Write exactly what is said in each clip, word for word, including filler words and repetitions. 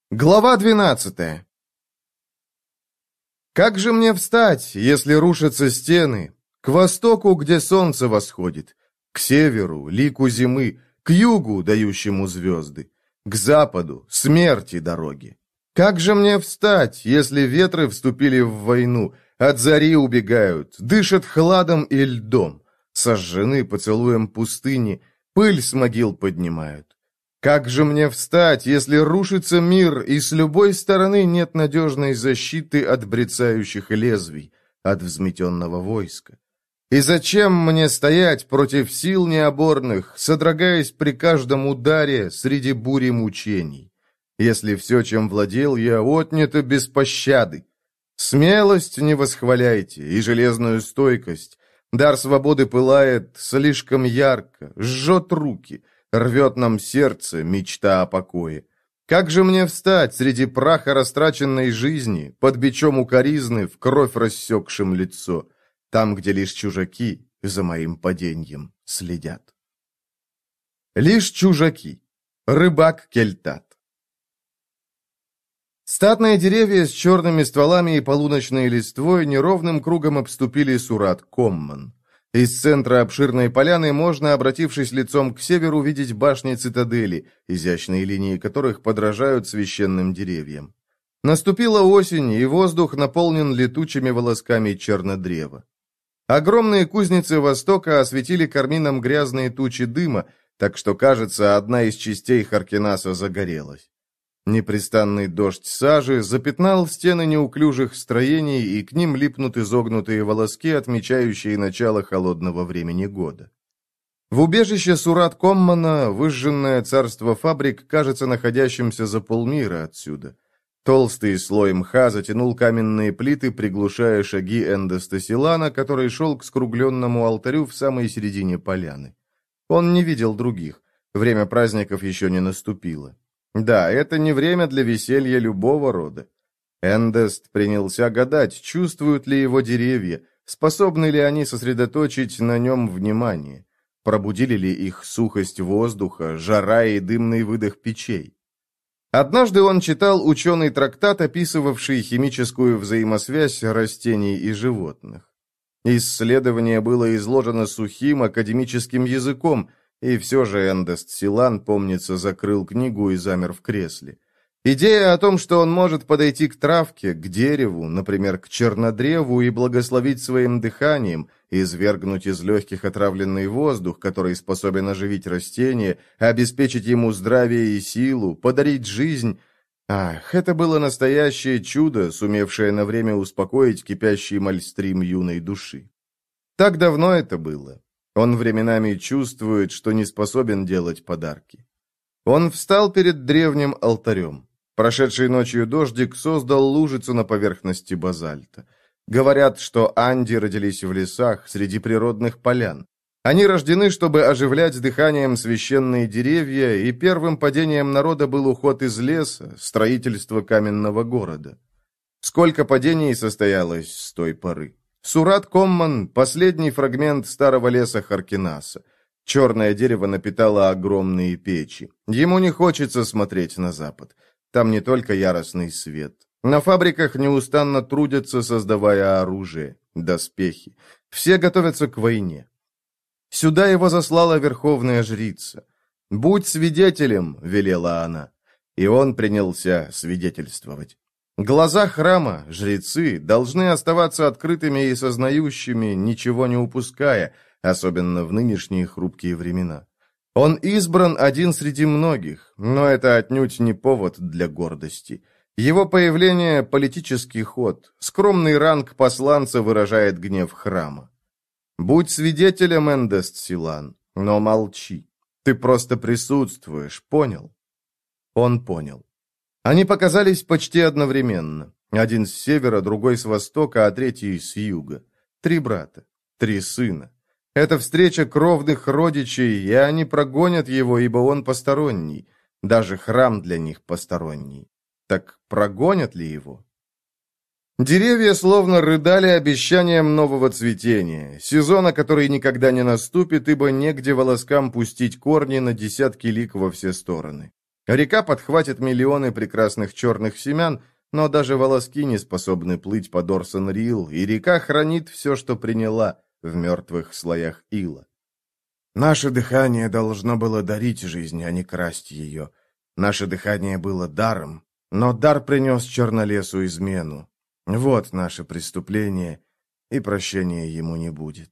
Глава двенадцатая. Как же мне встать, если рушатся стены? К востоку, где солнце восходит, к северу, лику зимы, к югу, дающему звезды, к западу, смерти дороги. Как же мне встать, если ветры вступили в войну, от зари убегают, дышат хладом и льдом, сожжены поцелуем пустыни, пыль с могил поднимают? Как же мне встать, если рушится мир, и с любой стороны нет надежной защиты от брецающих лезвий, от взметенного войска? И зачем мне стоять против сил необорных, содрогаясь при каждом ударе среди бури мучений, если все, чем владел я, отнято без пощады? Смелость не восхваляйте, и железную стойкость. Дар свободы пылает слишком ярко, жжет руки, рвет нам сердце мечта о покое. Как же мне встать среди праха растраченной жизни, под бичом укоризны, в кровь рассекшим лицо, там, где лишь чужаки за моим паденьем следят? Лишь чужаки. Рыбак Кельтат. Статные деревья с черными стволами и полуночной листвой неровным кругом обступили Сурат-Комман. Из центра обширной поляны можно, обратившись лицом к северу, видеть башни цитадели, изящные линии которых подражают священным деревьям. Наступила осень, и воздух наполнен летучими волосками чернодрева. Огромные кузницы Востока осветили кармином грязные тучи дыма, так что, кажется, одна из частей Харкинаса загорелась. Непрестанный дождь сажи запятнал стены неуклюжих строений, и к ним липнут изогнутые волоски, отмечающие начало холодного времени года. В убежище Сурат-Коммана выжженное царство фабрик кажется находящимся за полмира отсюда. Толстый слой мха затянул каменные плиты, приглушая шаги Эндеста Силана, который шел к скругленному алтарю в самой середине поляны. Он не видел других. Время праздников еще не наступило. Да, это не время для веселья любого рода. Эндест принялся гадать, чувствуют ли его деревья, способны ли они сосредоточить на нем внимание, пробудили ли их сухость воздуха, жара и дымный выдох печей. Однажды он читал ученый трактат, описывавший химическую взаимосвязь растений и животных. Исследование было изложено сухим академическим языком, и все же Эндест Силан, помнится, закрыл книгу и замер в кресле. Идея о том, что он может подойти к травке, к дереву, например, к чернодреву, и благословить своим дыханием, извергнуть из легких отравленный воздух, который способен оживить растение, обеспечить ему здравие и силу, подарить жизнь. Ах, это было настоящее чудо, сумевшее на время успокоить кипящий мальстрим юной души. Так давно это было. Он временами чувствует, что не способен делать подарки. Он встал перед древним алтарем. Прошедшей ночью дождик создал лужицу на поверхности базальта. Говорят, что анди родились в лесах, среди природных полян. Они рождены, чтобы оживлять дыханием священные деревья, и первым падением народа был уход из леса, строительство каменного города. Сколько падений состоялось с той поры? Сурат-Комман – последний фрагмент старого леса Харкинаса. Черное дерево напитало огромные печи. Ему не хочется смотреть на запад. Там не только яростный свет. На фабриках неустанно трудятся, создавая оружие, доспехи. Все готовятся к войне. Сюда его заслала верховная жрица. «Будь свидетелем», — велела она. И он принялся свидетельствовать. Глаза храма, жрецы, должны оставаться открытыми и сознающими, ничего не упуская, особенно в нынешние хрупкие времена. Он избран один среди многих, но это отнюдь не повод для гордости. Его появление – политический ход, скромный ранг посланца выражает гнев храма. Будь свидетелем, Эндест Силан, но молчи. Ты просто присутствуешь, понял? Он понял. Они показались почти одновременно. Один с севера, другой с востока, а третий с юга. Три брата, три сына. Это встреча кровных родичей, и они прогонят его, ибо он посторонний. Даже храм для них посторонний. Так прогонят ли его? Деревья словно рыдали обещанием нового цветения, сезона, который никогда не наступит, ибо негде волоскам пустить корни на десятки лиг во все стороны. Река подхватит миллионы прекрасных черных семян, но даже волоски не способны плыть по Дорсон-Рил, и река хранит все, что приняла в мертвых слоях ила. Наше дыхание должно было дарить жизнь, а не красть ее. Наше дыхание было даром, но дар принес Чернолесу измену. Вот наше преступление, и прощения ему не будет.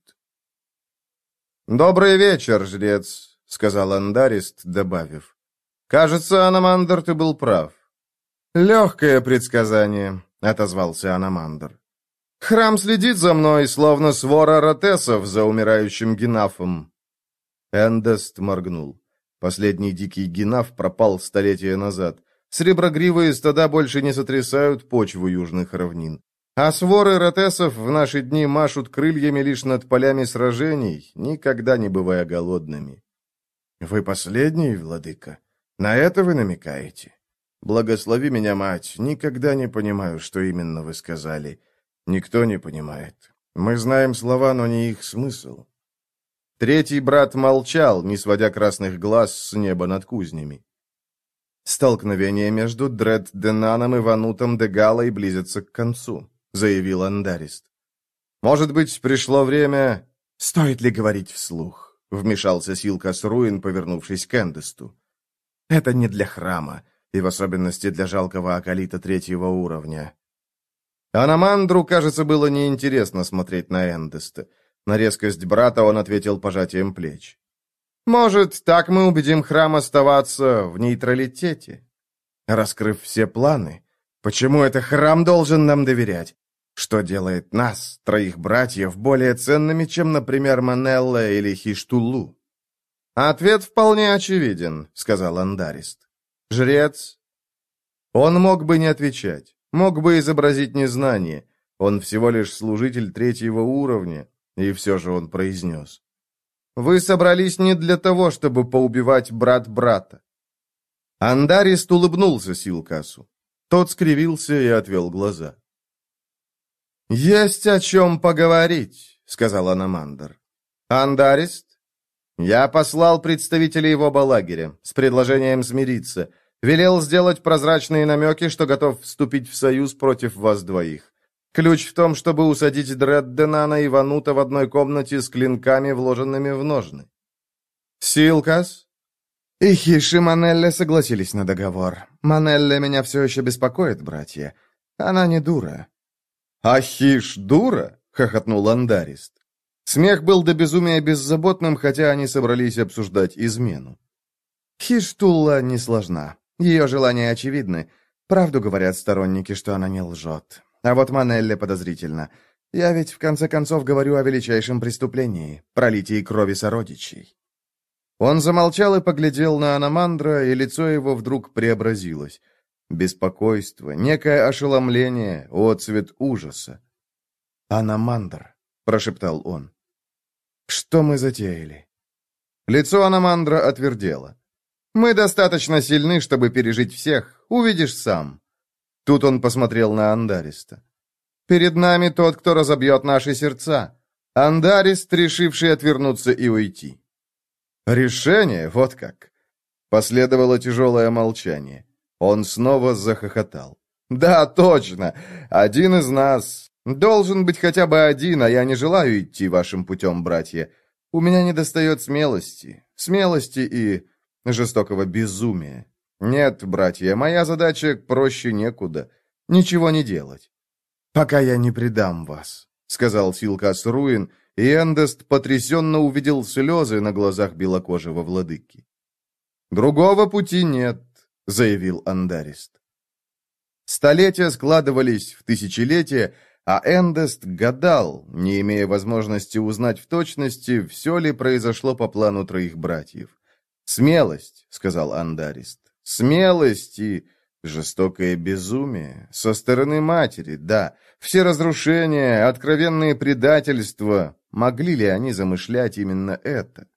«Добрый вечер, жрец», — сказал Андарист, добавив. «Кажется, Аномандр, ты был прав». «Легкое предсказание», — отозвался Аномандр. «Храм следит за мной, словно свора ротесов за умирающим Генафом». Эндест моргнул. Последний дикий Генаф пропал столетия назад. Среброгривые стада больше не сотрясают почву южных равнин. А своры ротесов в наши дни машут крыльями лишь над полями сражений, никогда не бывая голодными. «Вы последний, владыка? На это вы намекаете? Благослови меня, мать, никогда не понимаю, что именно вы сказали. Никто не понимает. Мы знаем слова, но не их смысл». Третий брат молчал, не сводя красных глаз с неба над кузнями. «Столкновение между Дред-Денаном и Ванутом де Галой близится к концу», — заявил Андарист. «Может быть, пришло время...» «Стоит ли говорить вслух?» — вмешался Силкас Руин, повернувшись к Эндесту. «Это не для храма, и в особенности для жалкого акалита третьего уровня». Аномандру, кажется, было неинтересно смотреть на Эндеста. На резкость брата он ответил пожатием плеч. «Может, так мы убедим храм оставаться в нейтралитете?» Раскрыв все планы, почему это храм должен нам доверять? Что делает нас, троих братьев, более ценными, чем, например, Манелла или Хиштулу? «Ответ вполне очевиден», — сказал Андарист. «Жрец?» Он мог бы не отвечать, мог бы изобразить незнание. Он всего лишь служитель третьего уровня, и все же он произнес. «Вы собрались не для того, чтобы поубивать брат брата». Андарист улыбнулся Силкасу. Тот скривился и отвел глаза. «Есть о чем поговорить», — сказал Аномандр. «Андарист? Я послал представителей его балагеря с предложением смириться, велел сделать прозрачные намеки, что готов вступить в союз против вас двоих. Ключ в том, чтобы усадить Дред-Денана и Ванута в одной комнате с клинками, вложенными в ножны». «Силкас?» И Хиш и Манелле согласились на договор. Манелле меня все еще беспокоит, братья. Она не дура. «А Хиш дура?» — хохотнул Андарист. Смех был до безумия беззаботным, хотя они собрались обсуждать измену. Хиштулла не сложна. Ее желания очевидны. Правду говорят сторонники, что она не лжет. А вот Манелле подозрительно. Я ведь в конце концов говорю о величайшем преступлении — пролитии крови сородичей». Он замолчал и поглядел на Аномандра, и лицо его вдруг преобразилось. Беспокойство, некое ошеломление, отцвет ужаса. «Аномандр», — прошептал он, — «что мы затеяли?» Лицо Аномандра отвердело. «Мы достаточно сильны, чтобы пережить всех, увидишь сам». Тут он посмотрел на Андариста. «Перед нами тот, кто разобьет наши сердца. Андарист, решивший отвернуться и уйти». «Решение? Вот как!» Последовало тяжелое молчание. Он снова захохотал. «Да, точно! Один из нас. Должен быть хотя бы один, а я не желаю идти вашим путем, братья. У меня недостает смелости. Смелости и жестокого безумия. Нет, братья, моя задача проще некуда. Ничего не делать. Пока я не предам вас», — сказал Силкас Руин, и Эндест потрясенно увидел слезы на глазах белокожего владыки. «Другого пути нет», — заявил Андарист. Столетия складывались в тысячелетия, а Эндест гадал, не имея возможности узнать в точности, все ли произошло по плану троих братьев. «Смелость», — сказал Андарист, — «смелость и жестокое безумие со стороны матери, да, все разрушения, откровенные предательства». Могли ли они замышлять именно это?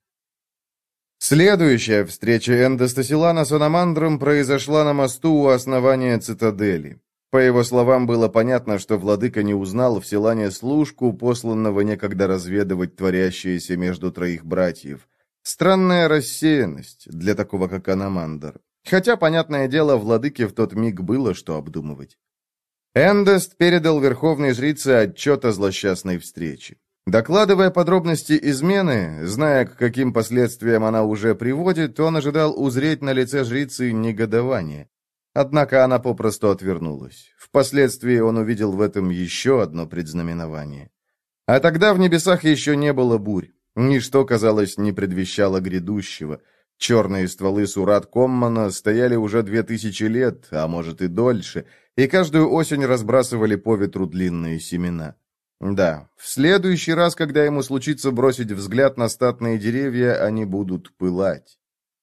Следующая встреча Эндеста Силана с Аномандром произошла на мосту у основания цитадели. По его словам, было понятно, что владыка не узнал в Силане служку, посланного некогда разведывать творящееся между троих братьев. Странная рассеянность для такого, как Аномандр. Хотя, понятное дело, владыке в тот миг было что обдумывать. Эндест передал верховной жрице отчет о злосчастной встрече. Докладывая подробности измены, зная, к каким последствиям она уже приводит, он ожидал узреть на лице жрицы негодование. Однако она попросту отвернулась. Впоследствии он увидел в этом еще одно предзнаменование. А тогда в небесах еще не было бурь. Ничто, казалось, не предвещало грядущего. Черные стволы Сурат-Коммана стояли уже две тысячи лет, а может и дольше, и каждую осень разбрасывали по ветру длинные семена. Да, в следующий раз, когда ему случится бросить взгляд на статные деревья, они будут пылать.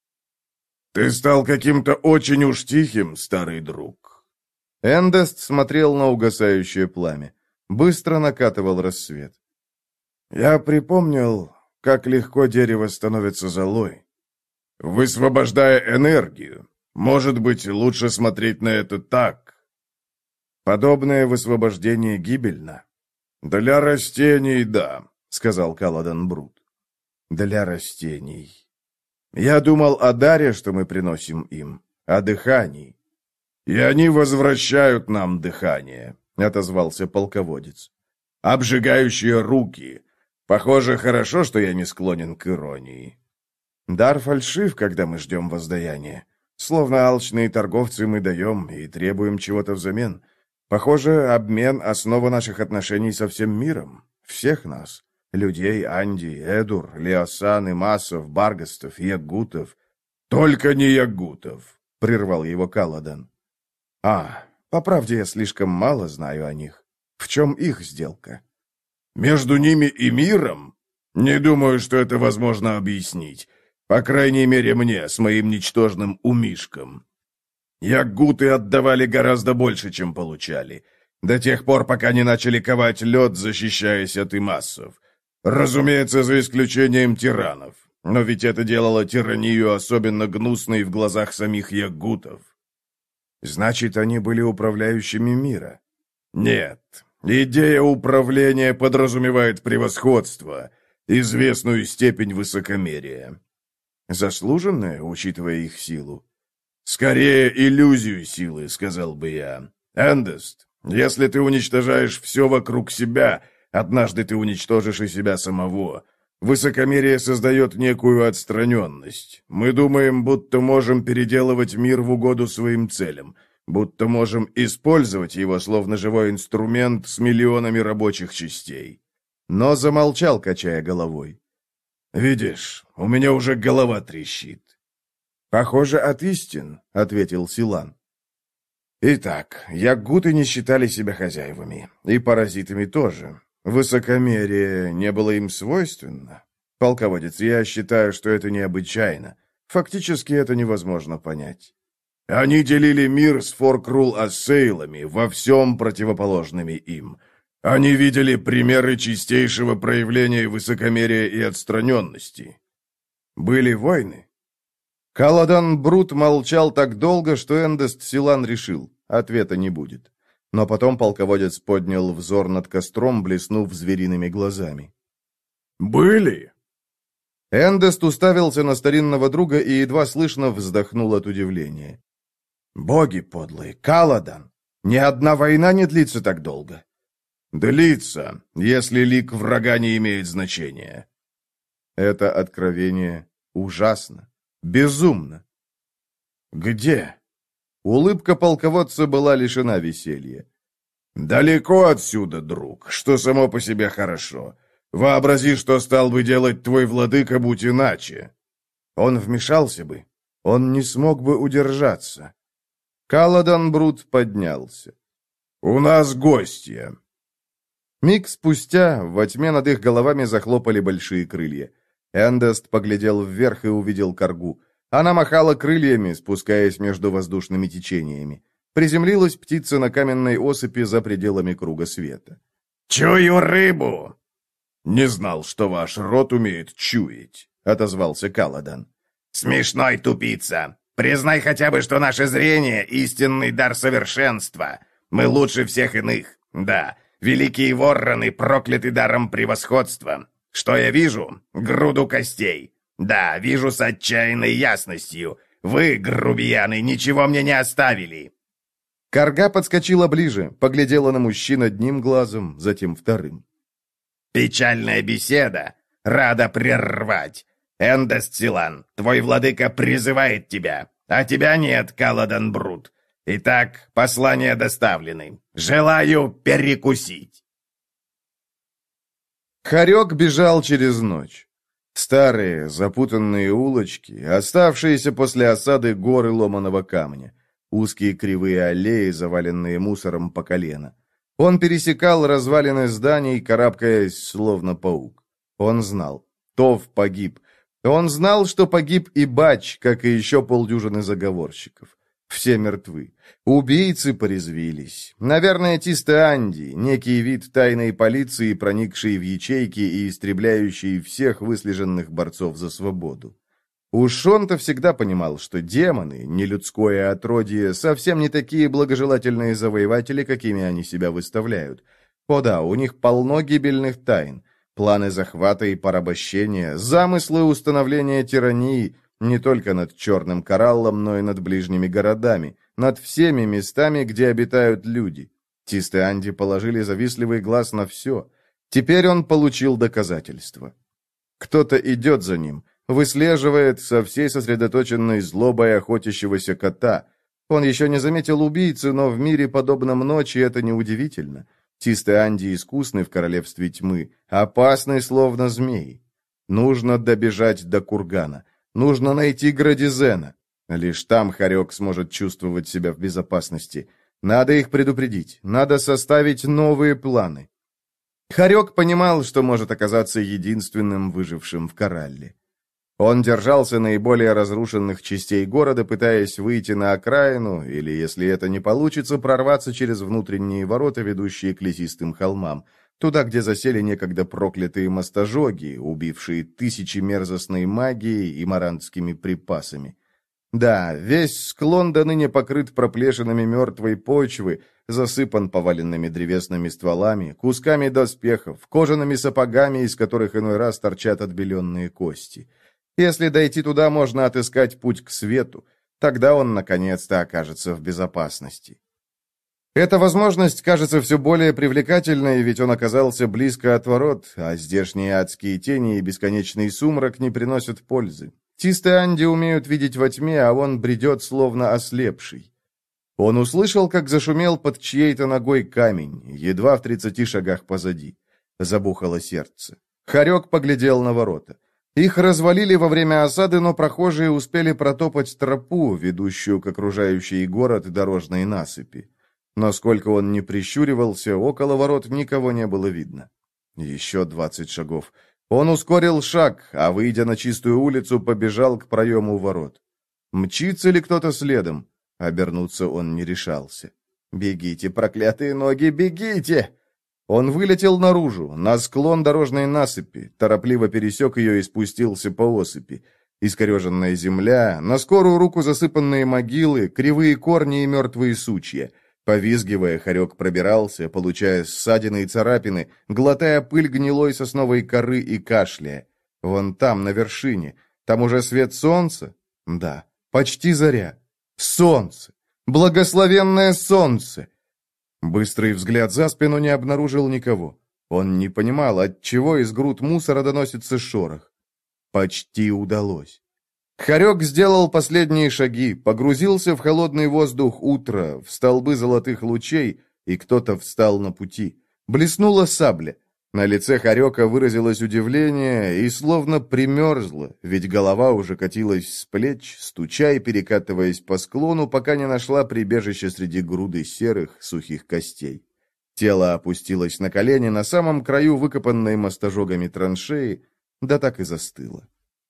«Ты стал каким-то очень уж тихим, старый друг». Эндест смотрел на угасающее пламя. Быстро накатывал рассвет. «Я припомнил, как легко дерево становится золой, высвобождая энергию. Может быть, лучше смотреть на это так. Подобное высвобождение гибельно». «Для растений, да», — сказал Каладан Брут. «Для растений. Я думал о даре, что мы приносим им, о дыхании». «И они возвращают нам дыхание», — отозвался полководец. «Обжигающие руки. Похоже, хорошо, что я не склонен к иронии». «Дар фальшив, когда мы ждем воздаяния. Словно алчные торговцы мы даем и требуем чего-то взамен. Похоже, обмен — основа наших отношений со всем миром. Всех нас. Людей Анди, Эдур, Леосан, Имасов, Баргастов, Ягутов». «Только не Ягутов», — прервал его Каладан. «А, по правде, я слишком мало знаю о них. В чем их сделка?» «Между ними и миром? Не думаю, что это возможно объяснить. По крайней мере, мне, с моим ничтожным умишком. Ягуты отдавали гораздо больше, чем получали, до тех пор, пока не начали ковать лед, защищаясь от имассов. Разумеется, за исключением тиранов. Но ведь это делало тиранию особенно гнусной в глазах самих ягутов». «Значит, они были управляющими мира?» «Нет. Идея управления подразумевает превосходство, известную степень высокомерия». «Заслуженное, учитывая их силу?» «Скорее, иллюзию силы», — сказал бы я. «Эндест, если ты уничтожаешь все вокруг себя, однажды ты уничтожишь и себя самого. Высокомерие создает некую отстраненность. Мы думаем, будто можем переделывать мир в угоду своим целям, будто можем использовать его словно живой инструмент с миллионами рабочих частей». Но замолчал, качая головой. «Видишь, у меня уже голова трещит». «Похоже, от истин», — ответил Силан. «Итак, ягуты не считали себя хозяевами, и паразитами тоже. Высокомерие не было им свойственно. Полководец, я считаю, что это необычайно. Фактически это невозможно понять. Они делили мир с Форкрул-Ассейлами, во всем противоположными им. Они видели примеры чистейшего проявления высокомерия и отстраненности. Были войны». Каладан Брут молчал так долго, что Эндест Силан решил, ответа не будет. Но потом полководец поднял взор над костром, блеснув звериными глазами. «Были?» Эндест уставился на старинного друга и едва слышно вздохнул от удивления. «Боги подлые, Каладан! Ни одна война не длится так долго!» «Длится, если лик врага не имеет значения». Это откровение ужасно. Безумно. «Где?» Улыбка полководца была лишена веселья. «Далеко отсюда, друг, что само по себе хорошо. Вообрази, что стал бы делать твой владыка, будь иначе». Он вмешался бы. Он не смог бы удержаться. Каладан Брут поднялся. «У нас гостья». Миг спустя во тьме над их головами захлопали большие крылья. Эндест поглядел вверх и увидел коргу. Она махала крыльями, спускаясь между воздушными течениями. Приземлилась птица на каменной осыпи за пределами круга света. «Чую рыбу!» «Не знал, что ваш род умеет чуять», — отозвался Каладан. «Смешной тупица! Признай хотя бы, что наше зрение — истинный дар совершенства. Мы лучше всех иных. Да, великие ворроны прокляты даром превосходства. Что я вижу? Груду костей. Да, вижу с отчаянной ясностью. Вы, грубияны, ничего мне не оставили!» Карга подскочила ближе, поглядела на мужчин одним глазом, затем вторым. «Печальная беседа! Рада прервать! Эндестилан, твой владыка призывает тебя, а тебя нет, Каладан Брут. Итак, послания доставлены. Желаю перекусить!» Хорек бежал через ночь. Старые, запутанные улочки, оставшиеся после осады горы ломаного камня. Узкие кривые аллеи, заваленные мусором по колено. Он пересекал развалины зданий, карабкаясь, словно паук. Он знал. Тов погиб. Он знал, что погиб и Бач, как и еще полдюжины заговорщиков. Все мертвы. Убийцы порезвились. Наверное, Тисте-Анди, некий вид тайной полиции, проникший в ячейки и истребляющий всех выслеженных борцов за свободу. Уж он-то всегда понимал, что демоны, нелюдское отродье, совсем не такие благожелательные завоеватели, какими они себя выставляют. О да, у них полно гибельных тайн. Планы захвата и порабощения, замыслы установления тирании не только над Черным Кораллом, но и над ближними городами, над всеми местами, где обитают люди. Тисте-Анди положили завистливый глаз на все. Теперь он получил доказательства. Кто-то идет за ним, выслеживает со всей сосредоточенной злобой охотящегося кота. Он еще не заметил убийцу, но в мире, подобном ночи, это неудивительно. Тисте-Анди искусный в королевстве тьмы, опасный, словно змей. Нужно добежать до кургана. Нужно найти Градизена. Лишь там Хорек сможет чувствовать себя в безопасности. Надо их предупредить. Надо составить новые планы. Хорек понимал, что может оказаться единственным выжившим в Коралле. Он держался наиболее разрушенных частей города, пытаясь выйти на окраину, или, если это не получится, прорваться через внутренние ворота, ведущие к лесистым холмам, туда, где засели некогда проклятые мастожоги, убившие тысячи мерзостной магией и марантскими припасами. Да, весь склон до ныне покрыт проплешинами мертвой почвы, засыпан поваленными древесными стволами, кусками доспехов, кожаными сапогами, из которых иной раз торчат отбеленные кости. Если дойти туда, можно отыскать путь к свету. Тогда он, наконец-то, окажется в безопасности. Эта возможность кажется все более привлекательной, ведь он оказался близко от ворот, а здешние адские тени и бесконечный сумрак не приносят пользы. Тисте-Анди умеют видеть во тьме, а он бредет, словно ослепший. Он услышал, как зашумел под чьей-то ногой камень, едва в тридцати шагах позади. Забухало сердце. Хорек поглядел на ворота. Их развалили во время осады, но прохожие успели протопать тропу, ведущую к окружающей город дорожной насыпи. Но сколько он ни прищуривался, около ворот никого не было видно. Еще двадцать шагов. Он ускорил шаг, а, выйдя на чистую улицу, побежал к проему ворот. Мчится ли кто-то следом? Обернуться он не решался. «Бегите, проклятые ноги, бегите!» Он вылетел наружу, на склон дорожной насыпи, торопливо пересек ее и спустился по осыпи. Искореженная земля, на скорую руку засыпанные могилы, кривые корни и мертвые сучья. Повизгивая, Хорек пробирался, получая ссадины и царапины, глотая пыль гнилой сосновой коры и кашляя. Вон там, на вершине, там уже свет солнца? Да, почти заря. Солнце! Благословенное солнце! Быстрый взгляд за спину не обнаружил никого. Он не понимал, отчего из груд мусора доносится шорох. Почти удалось. Хорек сделал последние шаги, погрузился в холодный воздух утра, в столбы золотых лучей, и кто-то встал на пути. Блеснула сабля. На лице Хорека выразилось удивление и словно примерзло, ведь голова уже катилась с плеч, стуча и перекатываясь по склону, пока не нашла прибежище среди груды серых, сухих костей. Тело опустилось на колени на самом краю выкопанной мастожогами траншеи, да так и застыло.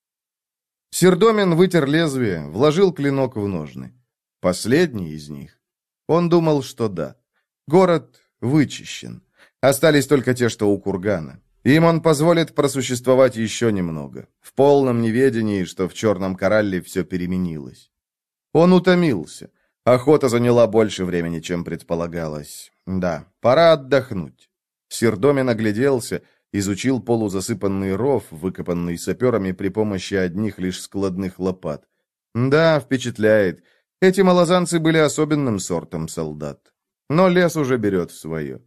Сердомин вытер лезвие, вложил клинок в ножны. Последний из них. Он думал, что да. Город вычищен. Остались только те, что у кургана. Им он позволит просуществовать еще немного, в полном неведении, что в Черном Коралле все переменилось. Он утомился. Охота заняла больше времени, чем предполагалось. Да, пора отдохнуть. Сердомин огляделся, изучил полузасыпанный ров, выкопанный саперами при помощи одних лишь складных лопат. Да, впечатляет. Эти малозанцы были особенным сортом солдат. Но лес уже берет свое.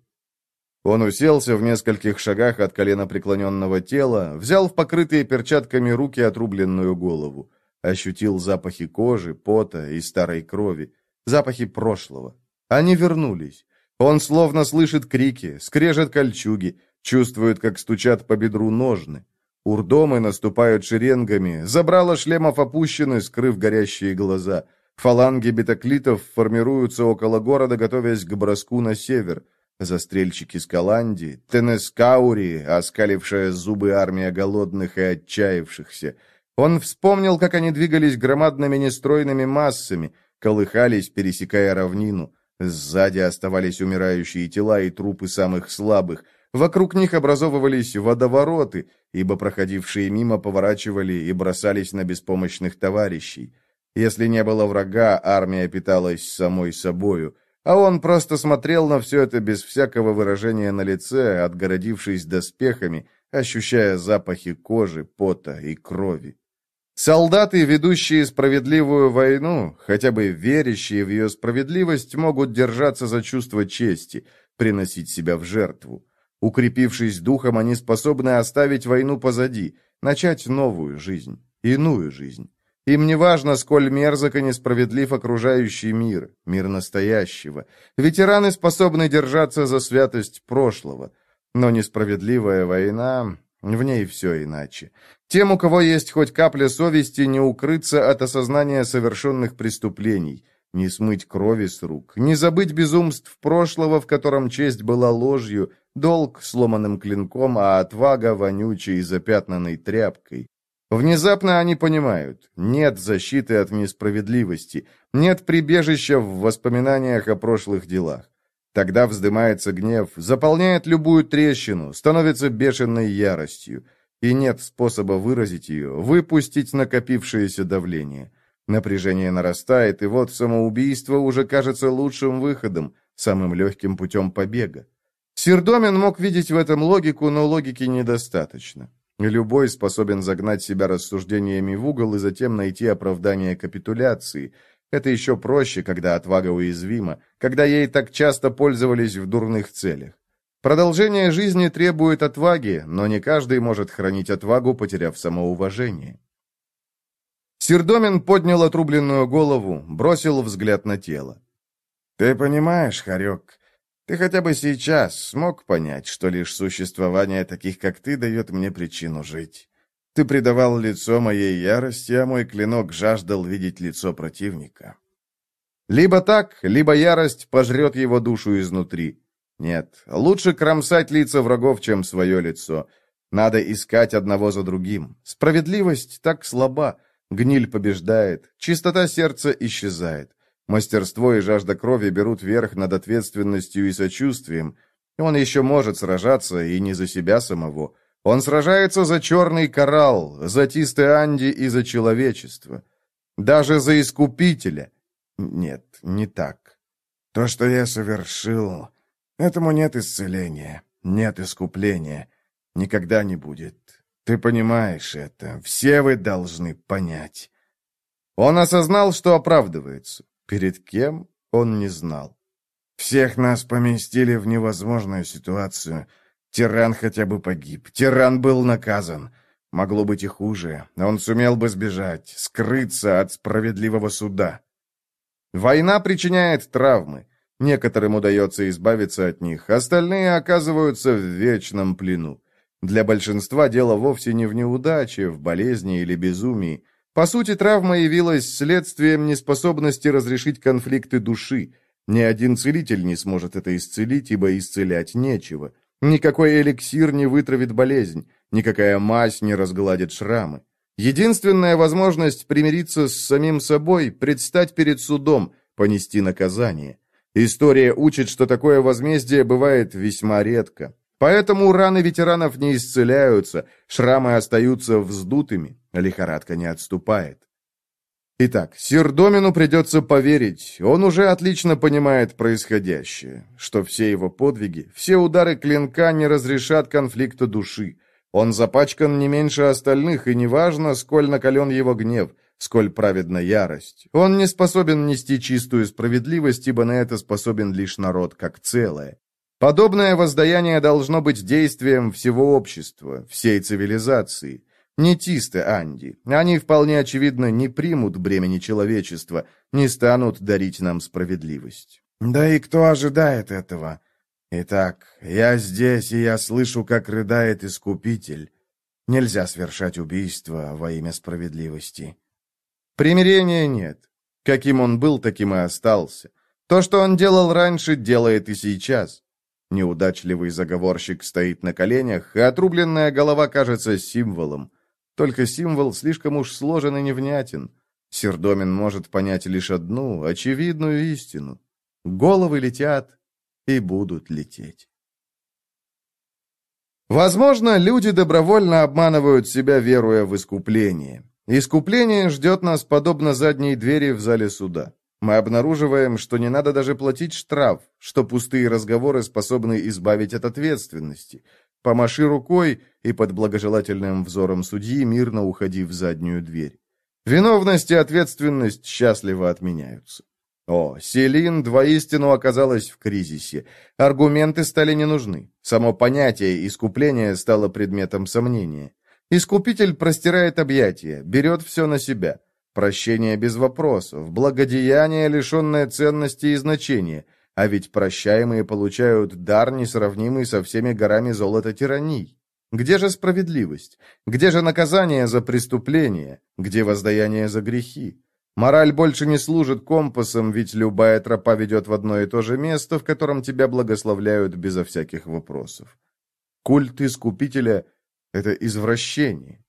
Он уселся в нескольких шагах от коленопреклоненного тела, взял в покрытые перчатками руки отрубленную голову, ощутил запахи кожи, пота и старой крови, запахи прошлого. Они вернулись. Он словно слышит крики, скрежет кольчуги, чувствует, как стучат по бедру ножны. Урдомы наступают шеренгами, забрала шлемов опущены, скрыв горящие глаза. Фаланги бетаклитов формируются около города, готовясь к броску на север. Застрельщики Скаланди, Тенескаури, оскалившая зубы армия голодных и отчаявшихся. Он вспомнил, как они двигались громадными нестройными массами, колыхались, пересекая равнину. Сзади оставались умирающие тела и трупы самых слабых. Вокруг них образовывались водовороты, ибо проходившие мимо поворачивали и бросались на беспомощных товарищей. Если не было врага, армия питалась самой собою, а он просто смотрел на все это без всякого выражения на лице, отгородившись доспехами, ощущая запахи кожи, пота и крови. Солдаты, ведущие справедливую войну, хотя бы верящие в ее справедливость, могут держаться за чувство чести, приносить себя в жертву. Укрепившись духом, они способны оставить войну позади, начать новую жизнь, иную жизнь. Им не важно, сколь мерзок и несправедлив окружающий мир, мир настоящего. Ветераны способны держаться за святость прошлого. Но несправедливая война, в ней все иначе. Тем, у кого есть хоть капля совести, не укрыться от осознания совершенных преступлений, не смыть крови с рук, не забыть безумств прошлого, в котором честь была ложью, долг сломанным клинком, а отвага вонючей запятнанной тряпкой. Внезапно они понимают, нет защиты от несправедливости, нет прибежища в воспоминаниях о прошлых делах. Тогда вздымается гнев, заполняет любую трещину, становится бешеной яростью, и нет способа выразить ее, выпустить накопившееся давление. Напряжение нарастает, и вот самоубийство уже кажется лучшим выходом, самым легким путем побега. Сирдомин мог видеть в этом логику, но логики недостаточно. Любой способен загнать себя рассуждениями в угол и затем найти оправдание капитуляции. Это еще проще, когда отвага уязвима, когда ей так часто пользовались в дурных целях. Продолжение жизни требует отваги, но не каждый может хранить отвагу, потеряв самоуважение. Сирдомин поднял отрубленную голову, бросил взгляд на тело. «Ты понимаешь, Харек, ты хотя бы сейчас смог понять, что лишь существование таких, как ты, дает мне причину жить. Ты придавал лицо моей ярости, а мой клинок жаждал видеть лицо противника. Либо так, либо ярость пожрет его душу изнутри. Нет, лучше кромсать лица врагов, чем свое лицо. Надо искать одного за другим. Справедливость так слаба, гниль побеждает, чистота сердца исчезает. Мастерство и жажда крови берут верх над ответственностью и сочувствием. Он еще может сражаться, и не за себя самого. Он сражается за черный коралл, за Тисте Анди и за человечество. Даже за Искупителя. Нет, не так. То, что я совершил, этому нет исцеления, нет искупления. Никогда не будет. Ты понимаешь это. Все вы должны понять. Он осознал, что оправдывается. Перед кем, он не знал. Всех нас поместили в невозможную ситуацию. Тиран хотя бы погиб. Тиран был наказан. Могло быть и хуже. Он сумел бы сбежать, скрыться от справедливого суда. Война причиняет травмы. Некоторым удается избавиться от них, остальные оказываются в вечном плену. Для большинства дело вовсе не в неудаче, в болезни или безумии. По сути, травма явилась следствием неспособности разрешить конфликты души. Ни один целитель не сможет это исцелить, ибо исцелять нечего. Никакой эликсир не вытравит болезнь, никакая мазь не разгладит шрамы. Единственная возможность примириться с самим собой, предстать перед судом, понести наказание. История учит, что такое возмездие бывает весьма редко. Поэтому раны ветеранов не исцеляются, шрамы остаются вздутыми, лихорадка не отступает. Итак, Сирдомину придется поверить, он уже отлично понимает происходящее, что все его подвиги, все удары клинка не разрешат конфликта души. Он запачкан не меньше остальных, и неважно, сколь накален его гнев, сколь праведна ярость. Он не способен нести чистую справедливость, ибо на это способен лишь народ как целое. Подобное воздаяние должно быть действием всего общества, всей цивилизации. Не Тисте Анди. Они вполне очевидно не примут бремени человечества, не станут дарить нам справедливость. Да и кто ожидает этого? Итак, я здесь, и я слышу, как рыдает Искупитель. Нельзя совершать убийство во имя справедливости. Примирения нет. Каким он был, таким и остался. То, что он делал раньше, делает и сейчас. Неудачливый заговорщик стоит на коленях, и отрубленная голова кажется символом. Только символ слишком уж сложен и невнятен. Сердомин может понять лишь одну, очевидную истину. Головы летят и будут лететь. Возможно, люди добровольно обманывают себя, веруя в искупление. Искупление ждет нас подобно задней двери в зале суда. Мы обнаруживаем, что не надо даже платить штраф, что пустые разговоры способны избавить от ответственности. Помаши рукой, и под благожелательным взором судьи мирно уходи в заднюю дверь. Виновность и ответственность счастливо отменяются. О, Селин воистину оказалась в кризисе. Аргументы стали не нужны. Само понятие искупления стало предметом сомнения. Искупитель простирает объятия, берет все на себя. Прощение без вопросов, благодеяние, лишенное ценности и значения. А ведь прощаемые получают дар, несравнимый со всеми горами золота тираний. Где же справедливость? Где же наказание за преступление? Где воздаяние за грехи? Мораль больше не служит компасом, ведь любая тропа ведет в одно и то же место, в котором тебя благословляют безо всяких вопросов. Культ Искупителя — это извращение.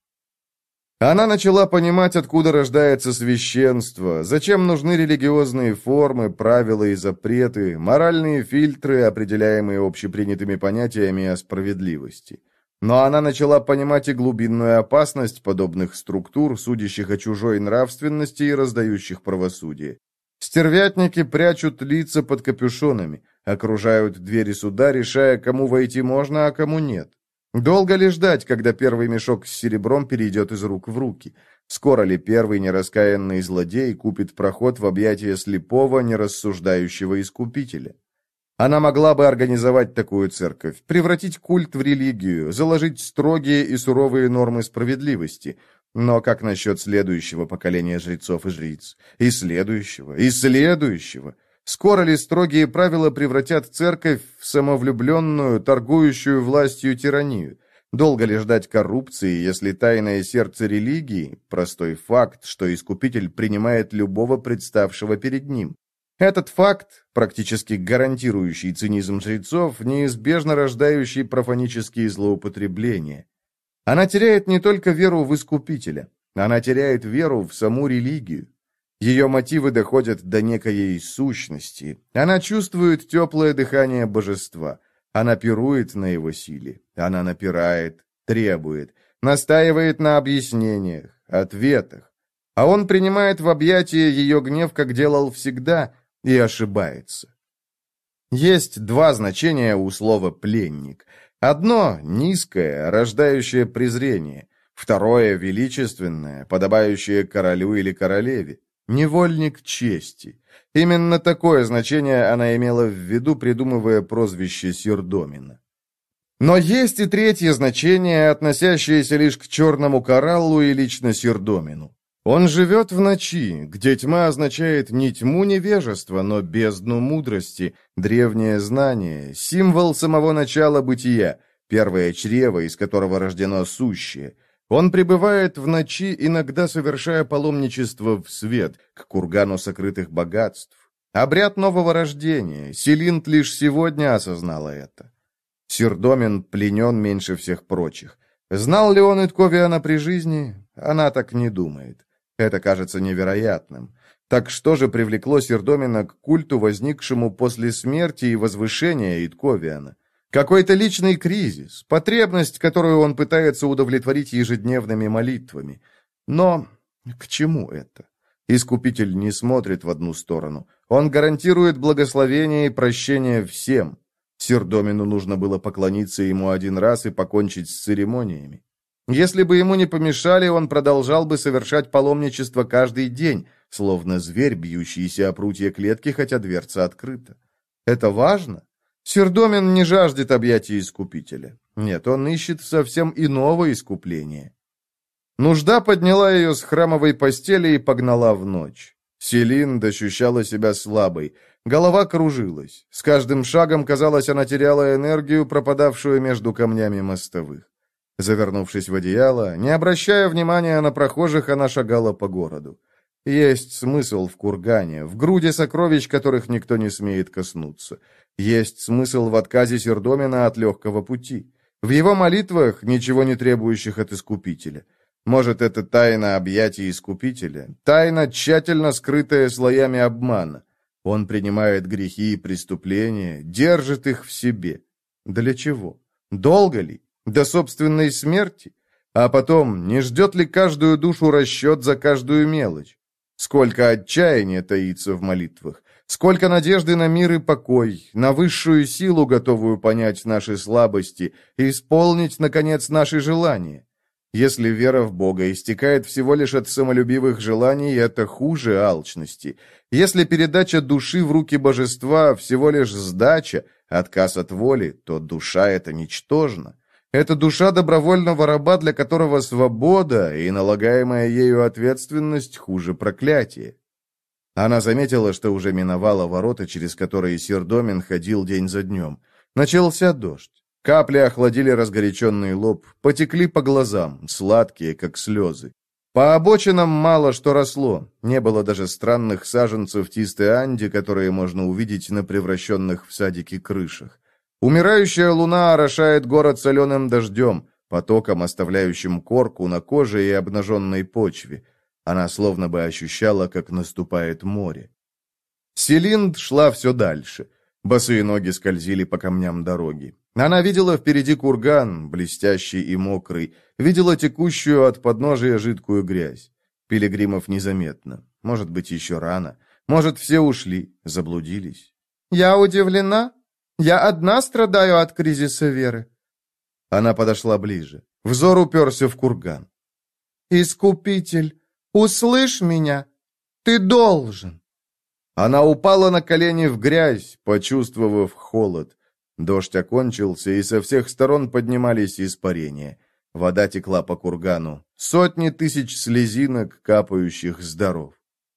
Она начала понимать, откуда рождается священство, зачем нужны религиозные формы, правила и запреты, моральные фильтры, определяемые общепринятыми понятиями о справедливости. Но она начала понимать и глубинную опасность подобных структур, судящих о чужой нравственности и раздающих правосудие. Стервятники прячут лица под капюшонами, окружают двери суда, решая, кому войти можно, а кому нет. Долго ли ждать, когда первый мешок с серебром перейдет из рук в руки? Скоро ли первый нераскаянный злодей купит проход в объятия слепого, нерассуждающего искупителя? Она могла бы организовать такую церковь, превратить культ в религию, заложить строгие и суровые нормы справедливости. Но как насчет следующего поколения жрецов и жриц? И следующего, и следующего? Скоро ли строгие правила превратят церковь в самовлюбленную, торгующую властью тиранию? Долго ли ждать коррупции, если тайное сердце религии – простой факт, что Искупитель принимает любого представшего перед ним? Этот факт, практически гарантирующий цинизм жрецов, неизбежно рождающий профанические злоупотребления. Она теряет не только веру в Искупителя, она теряет веру в саму религию. Ее мотивы доходят до некоей сущности. Она чувствует теплое дыхание божества. Она пирует на его силе. Она напирает, требует, настаивает на объяснениях, ответах. А он принимает в объятия ее гнев, как делал всегда, и ошибается. Есть два значения у слова «пленник». Одно — низкое, рождающее презрение. Второе — величественное, подобающее королю или королеве. Невольник чести. Именно такое значение она имела в виду, придумывая прозвище Сердомина. Но есть и третье значение, относящееся лишь к черному кораллу и лично Сердомину. Он живет в ночи, где тьма означает не тьму невежества, но бездну мудрости, древнее знание, символ самого начала бытия, первое чрево, из которого рождено сущее. Он пребывает в ночи, иногда совершая паломничество в свет, к кургану сокрытых богатств. Обряд нового рождения. Селинт лишь сегодня осознала это. Сердомин пленен меньше всех прочих. Знал ли он Итковиана при жизни? Она так не думает. Это кажется невероятным. Так что же привлекло Сердомина к культу, возникшему после смерти и возвышения Итковиана? Какой-то личный кризис, потребность, которую он пытается удовлетворить ежедневными молитвами. Но к чему это? Искупитель не смотрит в одну сторону. Он гарантирует благословение и прощение всем. Сердомину нужно было поклониться ему один раз и покончить с церемониями. Если бы ему не помешали, он продолжал бы совершать паломничество каждый день, словно зверь, бьющийся о прутья клетки, хотя дверца открыта. Это важно? Сердомин не жаждет объятий Искупителя. Нет, он ищет совсем иного искупления. Нужда подняла ее с храмовой постели и погнала в ночь. Селинд ощущала себя слабой. Голова кружилась. С каждым шагом, казалось, она теряла энергию, пропадавшую между камнями мостовых. Завернувшись в одеяло, не обращая внимания на прохожих, она шагала по городу. Есть смысл в кургане, в груди сокровищ, которых никто не смеет коснуться. Есть смысл в отказе Сердомина от легкого пути. В его молитвах, ничего не требующих от Искупителя. Может, это тайна объятий Искупителя, тайна, тщательно скрытая слоями обмана. Он принимает грехи и преступления, держит их в себе. Для чего? Долго ли? До собственной смерти? А потом, не ждет ли каждую душу расчет за каждую мелочь? Сколько отчаяния таится в молитвах, сколько надежды на мир и покой, на высшую силу, готовую понять наши слабости и исполнить, наконец, наши желания. Если вера в Бога истекает всего лишь от самолюбивых желаний, это хуже алчности. Если передача души в руки божества всего лишь сдача, отказ от воли, то душа это ничтожна. Это душа добровольного раба, для которого свобода и налагаемая ею ответственность хуже проклятия. Она заметила, что уже миновала ворота, через которые Сердомин ходил день за днем. Начался дождь. Капли охладили разгоряченный лоб, потекли по глазам, сладкие, как слезы. По обочинам мало что росло, не было даже странных саженцев тистой анди, которые можно увидеть на превращенных в садики крышах. Умирающая луна орошает город соленым дождем, потоком, оставляющим корку на коже и обнаженной почве. Она словно бы ощущала, как наступает море. Селинд шла все дальше. Босые ноги скользили по камням дороги. Она видела впереди курган, блестящий и мокрый, видела текущую от подножия жидкую грязь. Пилигримов незаметно. Может быть, еще рано. Может, все ушли, заблудились. «Я удивлена. Я одна страдаю от кризиса веры». Она подошла ближе. Взор уперся в курган. «Искупитель, услышь меня. Ты должен». Она упала на колени в грязь, почувствовав холод. Дождь окончился, и со всех сторон поднимались испарения. Вода текла по кургану. Сотни тысяч слезинок, капающих с даров.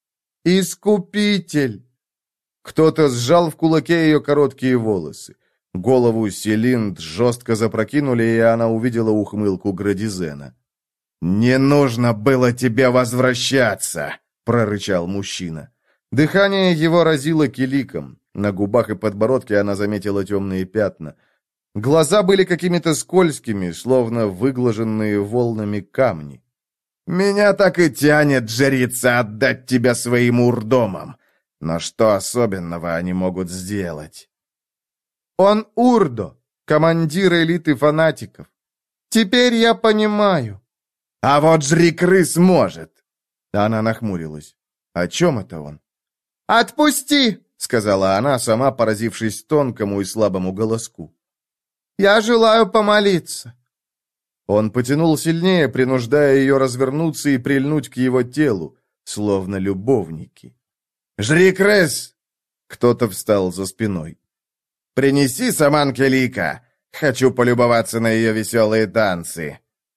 «Искупитель!» Кто-то сжал в кулаке ее короткие волосы. Голову Селинд жестко запрокинули, и она увидела ухмылку Градизена. «Не нужно было тебе возвращаться!» — прорычал мужчина. Дыхание его разило киликом. На губах и подбородке она заметила темные пятна. Глаза были какими-то скользкими, словно выглаженные волнами камни. «Меня так и тянет, жрица, отдать тебя своим урдомам. Но что особенного они могут сделать?» «Он Урдо, командир элиты фанатиков. Теперь я понимаю». «А вот жри-крыс может!» Она нахмурилась. «О чем это он?» «Отпусти!» — сказала она, сама поразившись тонкому и слабому голоску. «Я желаю помолиться». Он потянул сильнее, принуждая ее развернуться и прильнуть к его телу, словно любовники. «Жри крыс!» Кто-то встал за спиной. «Принеси саманке Лика. Хочу полюбоваться на ее веселые танцы».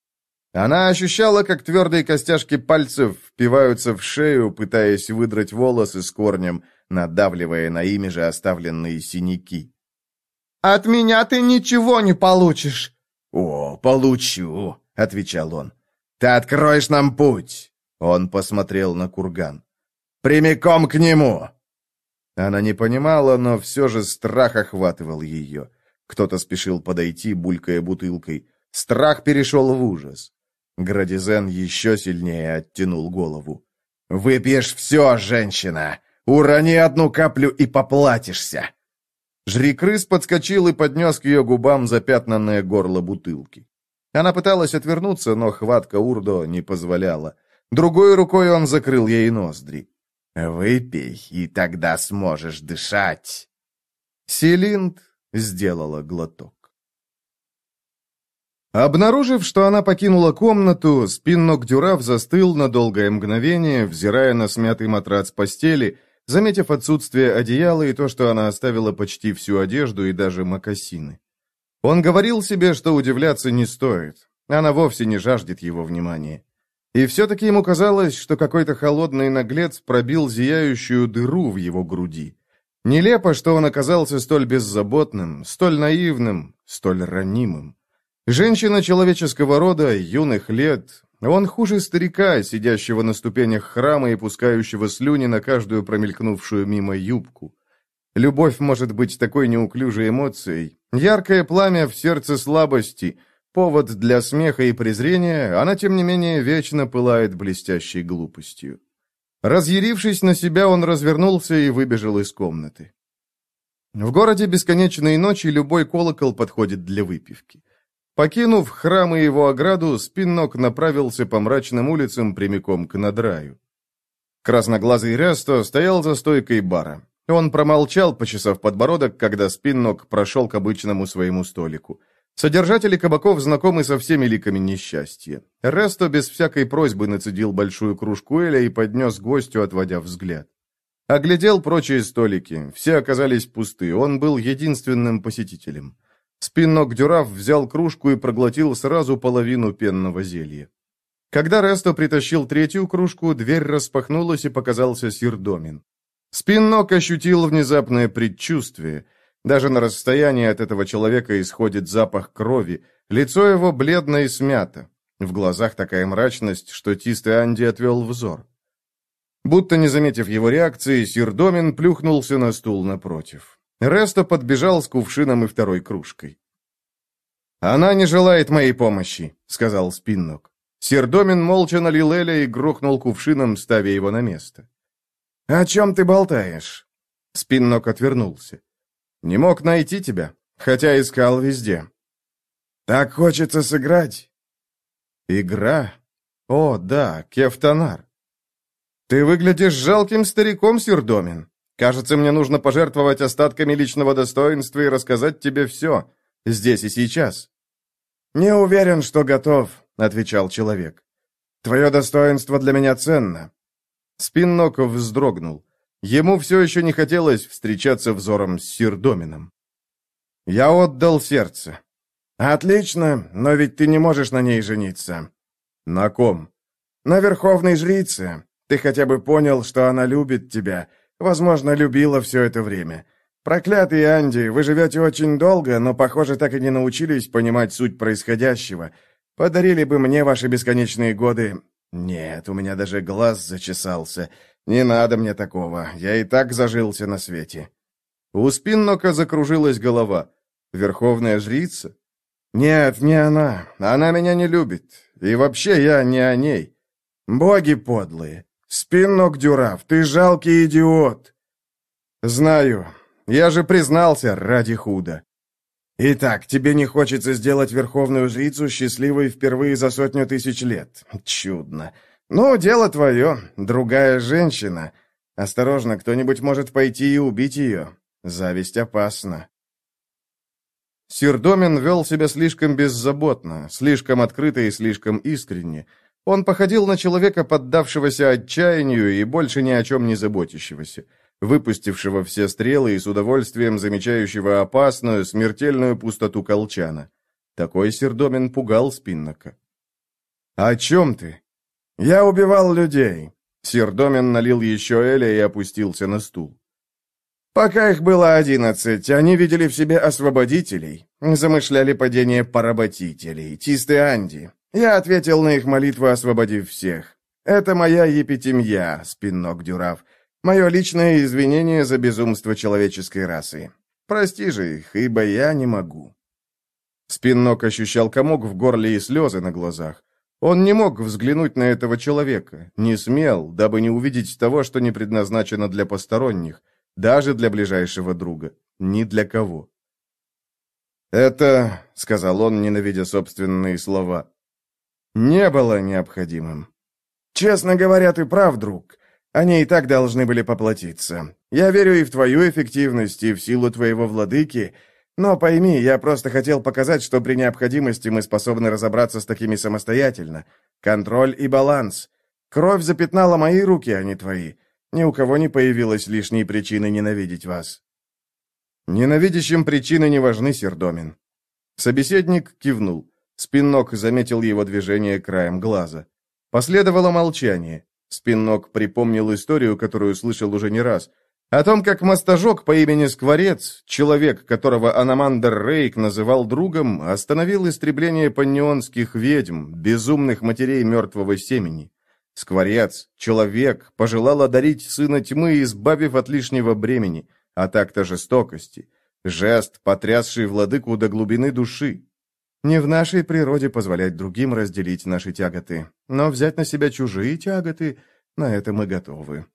Она ощущала, как твердые костяшки пальцев впиваются в шею, пытаясь выдрать волосы с корнем, надавливая на ими же оставленные синяки. «От меня ты ничего не получишь!» «О, получу!» — отвечал он. «Ты откроешь нам путь!» Он посмотрел на курган. «Прямиком к нему!» Она не понимала, но все же страх охватывал ее. Кто-то спешил подойти, булькая бутылкой. Страх перешел в ужас. Градизен еще сильнее оттянул голову. «Выпьешь все, женщина! Урони одну каплю и поплатишься!» Жри-крыс подскочил и поднес к ее губам запятнанное горло бутылки. Она пыталась отвернуться, но хватка Урдо не позволяла. Другой рукой он закрыл ей ноздри. «Выпей, и тогда сможешь дышать!» Селинд сделала глоток. Обнаружив, что она покинула комнату, Спиннок-Дюраф застыл на долгое мгновение, взирая на смятый матрац постели, заметив отсутствие одеяла и то, что она оставила почти всю одежду и даже мокасины. Он говорил себе, что удивляться не стоит. Она вовсе не жаждет его внимания. И все-таки ему казалось, что какой-то холодный наглец пробил зияющую дыру в его груди. Нелепо, что он оказался столь беззаботным, столь наивным, столь ранимым. Женщина человеческого рода, юных лет, он хуже старика, сидящего на ступенях храма и пускающего слюни на каждую промелькнувшую мимо юбку. Любовь может быть такой неуклюжей эмоцией. Яркое пламя в сердце слабости, повод для смеха и презрения, она, тем не менее, вечно пылает блестящей глупостью. Разъярившись на себя, он развернулся и выбежал из комнаты. В городе бесконечной ночи любой колокол подходит для выпивки. Покинув храм и его ограду, Спиннок направился по мрачным улицам прямиком к Надраю. Красноглазый Ресто стоял за стойкой бара. Он промолчал, почесав подбородок, когда Спиннок прошел к обычному своему столику. Содержатели кабаков знакомы со всеми ликами несчастья. Ресто без всякой просьбы нацедил большую кружку эля и поднес гостю, отводя взгляд. Оглядел прочие столики. Все оказались пусты. Он был единственным посетителем. Спиннок-Дюраф взял кружку и проглотил сразу половину пенного зелья. Когда Ресто притащил третью кружку, дверь распахнулась и показался сир Домин. Спиннок ощутил внезапное предчувствие. Даже на расстоянии от этого человека исходит запах крови. Лицо его бледно и смято. В глазах такая мрачность, что Тист Анди отвел взор. Будто не заметив его реакции, сир Домин плюхнулся на стул напротив. Ресто подбежал с кувшином и второй кружкой. «Она не желает моей помощи», — сказал Спиннок. Сир Домин молча налил эля и грохнул кувшином, ставя его на место. «О чем ты болтаешь?» Спиннок отвернулся. «Не мог найти тебя, хотя искал везде». «Так хочется сыграть». «Игра? О, да, Кефтанар. Ты выглядишь жалким стариком, сир Домин. Кажется, мне нужно пожертвовать остатками личного достоинства и рассказать тебе все, здесь и сейчас». «Не уверен, что готов», — отвечал человек. «Твое достоинство для меня ценно». Спиннок вздрогнул. Ему все еще не хотелось встречаться взором с сир Домином. «Я отдал сердце». «Отлично, но ведь ты не можешь на ней жениться». «На ком?» «На верховной жрице. Ты хотя бы понял, что она любит тебя». Возможно, любила все это время. Проклятый Анди, вы живете очень долго, но, похоже, так и не научились понимать суть происходящего. Подарили бы мне ваши бесконечные годы. Нет, у меня даже глаз зачесался. Не надо мне такого, я и так зажился на свете». У Спиннока закружилась голова. «Верховная жрица?» «Нет, не она. Она меня не любит. И вообще я не о ней. Боги подлые. Спиннок-Дюраф, ты жалкий идиот!» «Знаю. Я же признался ради худа». «Итак, тебе не хочется сделать верховную жрицу счастливой впервые за сотню тысяч лет? Чудно. Ну, дело твое. Другая женщина. Осторожно, кто-нибудь может пойти и убить ее. Зависть опасна». Сир Домин вел себя слишком беззаботно, слишком открыто и слишком искренне. Он походил на человека, поддавшегося отчаянию и больше ни о чем не заботящегося, выпустившего все стрелы и с удовольствием замечающего опасную, смертельную пустоту колчана. Такой сир Домин пугал Спиннока. «О чем ты?» «Я убивал людей». Сир Домин налил еще эля и опустился на стул. «Пока их было одиннадцать, они видели в себе освободителей, замышляли падение поработителей, Тист Анди. Я ответил на их молитву, освободив всех. Это моя епитемья, Спиннок-Дюраф, мое личное извинение за безумство человеческой расы. Прости же их, ибо я не могу». Спиннок ощущал комок в горле и слезы на глазах. Он не мог взглянуть на этого человека, не смел, дабы не увидеть того, что не предназначено для посторонних, даже для ближайшего друга, ни для кого. «Это, — сказал он, ненавидя собственные слова, — не было необходимым». «Честно говоря, ты прав, друг. Они и так должны были поплатиться. Я верю и в твою эффективность, и в силу твоего владыки. Но пойми, я просто хотел показать, что при необходимости мы способны разобраться с такими самостоятельно. Контроль и баланс. Кровь запятнала мои руки, а не твои. Ни у кого не появилось лишней причины ненавидеть вас». «Ненавидящим причины не важны, Сердомин». Собеседник кивнул. Спиннок заметил его движение краем глаза. Последовало молчание. Спиннок припомнил историю, которую слышал уже не раз. О том, как мастажок по имени Скворец, человек, которого Аномандер Рейк называл другом, остановил истребление паннионских ведьм, безумных матерей мертвого семени. Скворец, человек, пожелал одарить сына тьмы, избавив от лишнего бремени, а так-то жестокости. Жест, потрясший владыку до глубины души. Не в нашей природе позволять другим разделить наши тяготы, но взять на себя чужие тяготы, на это мы готовы.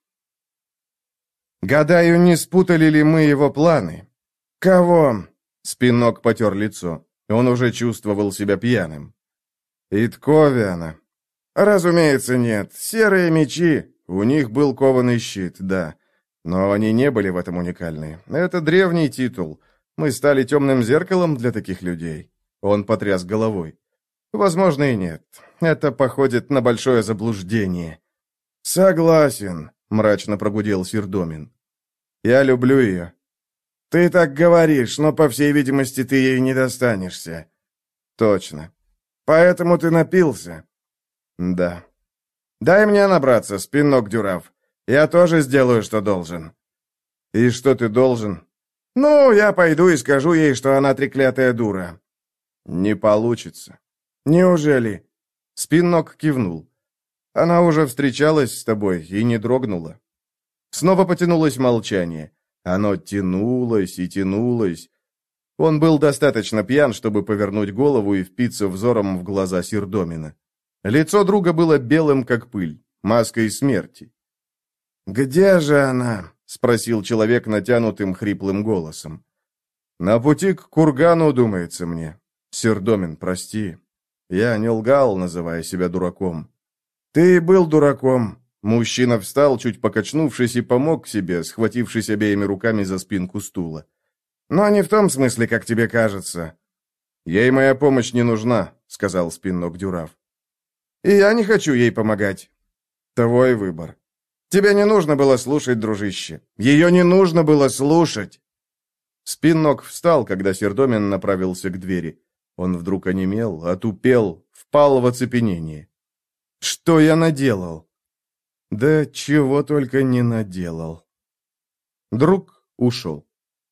Гадаю, не спутали ли мы его планы? «Кого?» — Спиннок потер лицо. Он уже чувствовал себя пьяным. «Итковиана». «Разумеется, нет. Серые мечи. У них был кованый щит, да. Но они не были в этом уникальны. Это древний титул. Мы стали темным зеркалом для таких людей». Он потряс головой. «Возможно, и нет. Это походит на большое заблуждение». «Согласен», — мрачно прогудел Сердомин. «Я люблю ее». «Ты так говоришь, но, по всей видимости, ты ей не достанешься». «Точно». «Поэтому ты напился?» «Да». «Дай мне набраться, Спиннок Дюрав. Я тоже сделаю, что должен». «И что ты должен?» «Ну, я пойду и скажу ей, что она треклятая дура». «Не получится». «Неужели?» Спиннок кивнул. «Она уже встречалась с тобой и не дрогнула». Снова потянулось молчание. Оно тянулось и тянулось. Он был достаточно пьян, чтобы повернуть голову и впиться взором в глаза Сердомина. Лицо друга было белым, как пыль, маской смерти. «Где же она?» — спросил человек натянутым хриплым голосом. «На пути к кургану, думается мне. Сердомин, прости. Я не лгал, называя себя дураком». «Ты был дураком». Мужчина встал, чуть покачнувшись, и помог себе, схватившись обеими руками за спинку стула. «Но не в том смысле, как тебе кажется». «Ей моя помощь не нужна», — сказал Спиннок Дюрав. «И я не хочу ей помогать». «Твой выбор». «Тебе не нужно было слушать, дружище. Ее не нужно было слушать». Спиннок встал, когда Сердомин направился к двери. Он вдруг онемел, отупел, впал в оцепенение. «Что я наделал?» «Да чего только не наделал». Друг ушел.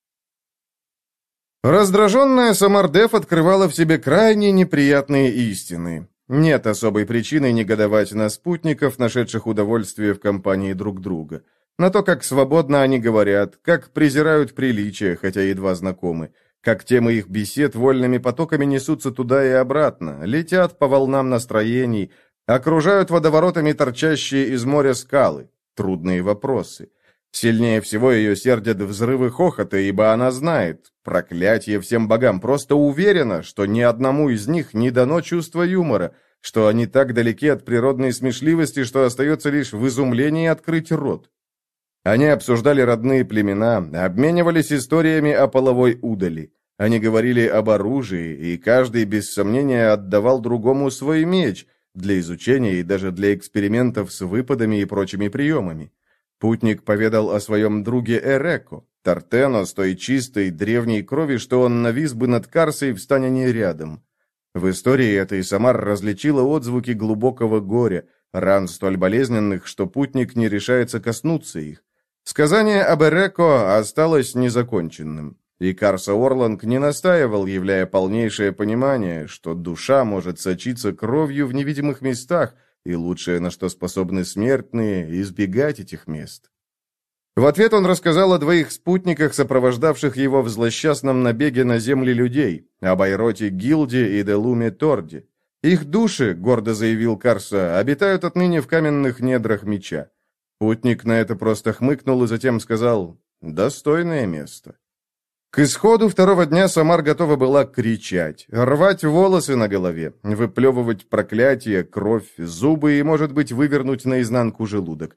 Раздраженная Самардеф открывала в себе крайне неприятные истины. Нет особой причины негодовать на спутников, нашедших удовольствие в компании друг друга. На то, как свободно они говорят, как презирают приличия, хотя едва знакомы, как темы их бесед вольными потоками несутся туда и обратно, летят по волнам настроений, окружают водоворотами торчащие из моря скалы. Трудные вопросы. Сильнее всего ее сердят взрывы хохота, ибо она знает, проклятие всем богам, просто уверена, что ни одному из них не дано чувство юмора, что они так далеки от природной смешливости, что остается лишь в изумлении открыть рот. Они обсуждали родные племена, обменивались историями о половой удали. Они говорили об оружии, и каждый без сомнения отдавал другому свой меч для изучения и даже для экспериментов с выпадами и прочими приемами. Путник поведал о своем друге Эреко, Тартено, с той чистой древней крови, что он навис бы над Карсой, встань они рядом. В истории этой Самар различила отзвуки глубокого горя, ран столь болезненных, что путник не решается коснуться их. Сказание об Эреко осталось незаконченным, и Карса Орланг не настаивал, являя полнейшее понимание, что душа может сочиться кровью в невидимых местах, и лучшее, на что способны смертные, избегать этих мест. В ответ он рассказал о двоих спутниках, сопровождавших его в злосчастном набеге на земли людей, об Айроте Гилде и Делуме Торде. Их души, гордо заявил Карса, обитают отныне в каменных недрах меча. Путник на это просто хмыкнул и затем сказал: «Достойное место». К исходу второго дня Самар готова была кричать, рвать волосы на голове, выплевывать проклятия, кровь, зубы и, может быть, вывернуть наизнанку желудок.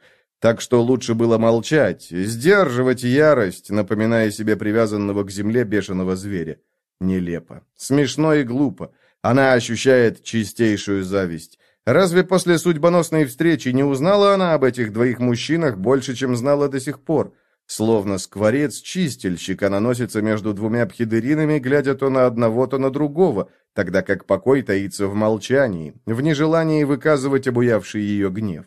Так что лучше было молчать, сдерживать ярость, напоминая себе привязанного к земле бешеного зверя. Нелепо, смешно и глупо. Она ощущает чистейшую зависть. Разве после судьбоносной встречи не узнала она об этих двоих мужчинах больше, чем знала до сих пор? Словно скворец-чистильщик, она носится между двумя пхидеринами, глядя то на одного, то на другого, тогда как покой таится в молчании, в нежелании выказывать обуявший ее гнев.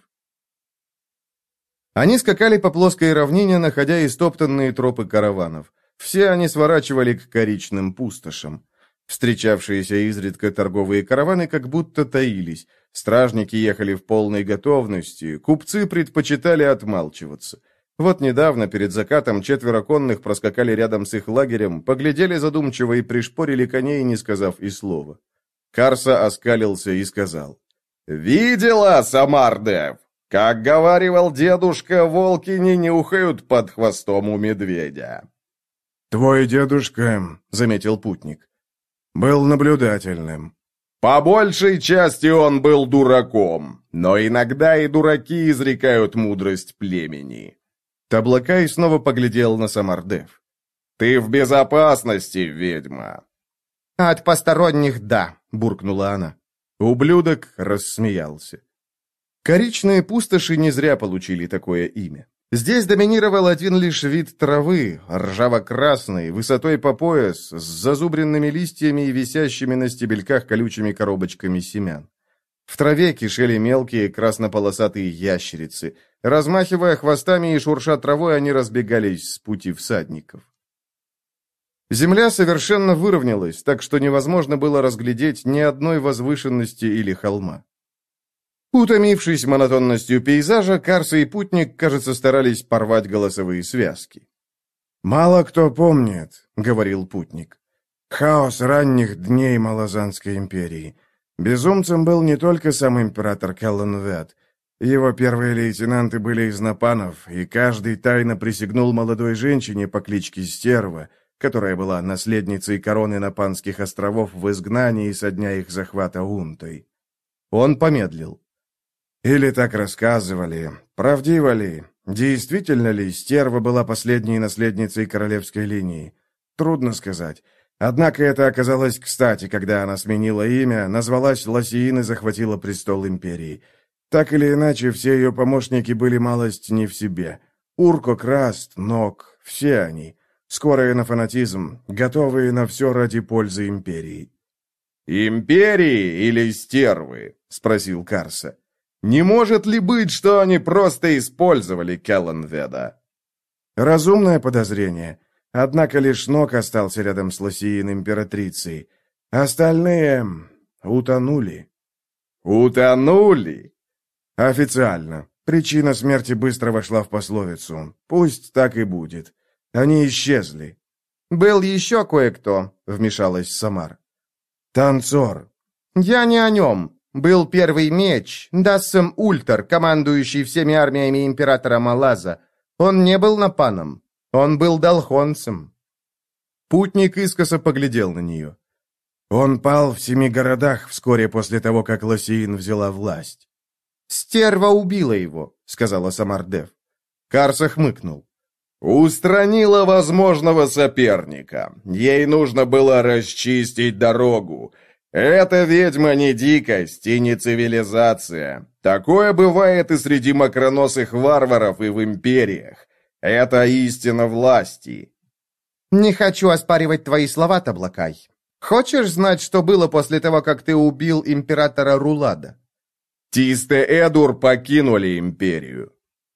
Они скакали по плоской равнине, находя истоптанные тропы караванов. Все они сворачивали к коричным пустошам. Встречавшиеся изредка торговые караваны как будто таились. Стражники ехали в полной готовности, купцы предпочитали отмалчиваться. Вот недавно, перед закатом, четверо конных проскакали рядом с их лагерем, поглядели задумчиво и пришпорили коней, не сказав и слова. Карса оскалился и сказал: «Видела, Самардев? Как говаривал дедушка, волки не нюхают под хвостом у медведя». «Твой дедушка, — заметил путник, — был наблюдательным». «По большей части он был дураком, но иногда и дураки изрекают мудрость племени». Таблакай снова поглядел на Самардев. «Ты в безопасности, ведьма». «От посторонних, да», — буркнула она. Ублюдок рассмеялся. Коричные пустоши не зря получили такое имя. Здесь доминировал один лишь вид травы, ржаво-красный, высотой по пояс, с зазубренными листьями и висящими на стебельках колючими коробочками семян. В траве кишели мелкие краснополосатые ящерицы. Размахивая хвостами и шурша травой, они разбегались с пути всадников. Земля совершенно выровнялась, так что невозможно было разглядеть ни одной возвышенности или холма. Утомившись монотонностью пейзажа, Карса и путник, кажется, старались порвать голосовые связки. «Мало кто помнит, — говорил путник, — хаос ранних дней Малазанской империи. Безумцем был не только сам император Келленвет. Его первые лейтенанты были из Напанов, и каждый тайно присягнул молодой женщине по кличке Стерва, которая была наследницей короны Напанских островов в изгнании со дня их захвата Унтой». Он помедлил. Или так рассказывали. Правдиво ли? Действительно ли Стерва была последней наследницей королевской линии? Трудно сказать. Однако это оказалось кстати, когда она сменила имя, назвалась Лосиин и захватила престол империи. Так или иначе, все ее помощники были малость не в себе. Урко, Краст, Нок, все они. Скорые на фанатизм, готовые на все ради пользы империи. «Империи или стервы?» — спросил Карса. «Не может ли быть, что они просто использовали Келленведа?» Разумное подозрение. Однако лишь Нок остался рядом с Лосиин императрицей. Остальные утонули. «Утонули?» Официально. Причина смерти быстро вошла в пословицу. Пусть так и будет. Они исчезли. «Был еще кое-кто», — вмешалась Самар. «Танцор». «Я не о нем. Был первый меч, Дассем Ультер, командующий всеми армиями императора Малаза. Он не был напаном. Он был долхонцем». Путник искоса поглядел на нее. «Он пал в семи городах вскоре после того, как Лосиин взяла власть». «Стерва убила его», — сказала Самардев. Карса хмыкнул. «Устранила возможного соперника. Ей нужно было расчистить дорогу. Эта ведьма не дикость и не цивилизация. Такое бывает и среди макроносых варваров, и в империях. Это истина власти». «Не хочу оспаривать твои слова, Таблакай. Хочешь знать, что было после того, как ты убил императора Рулада?» «Тисте-Эдур покинули империю».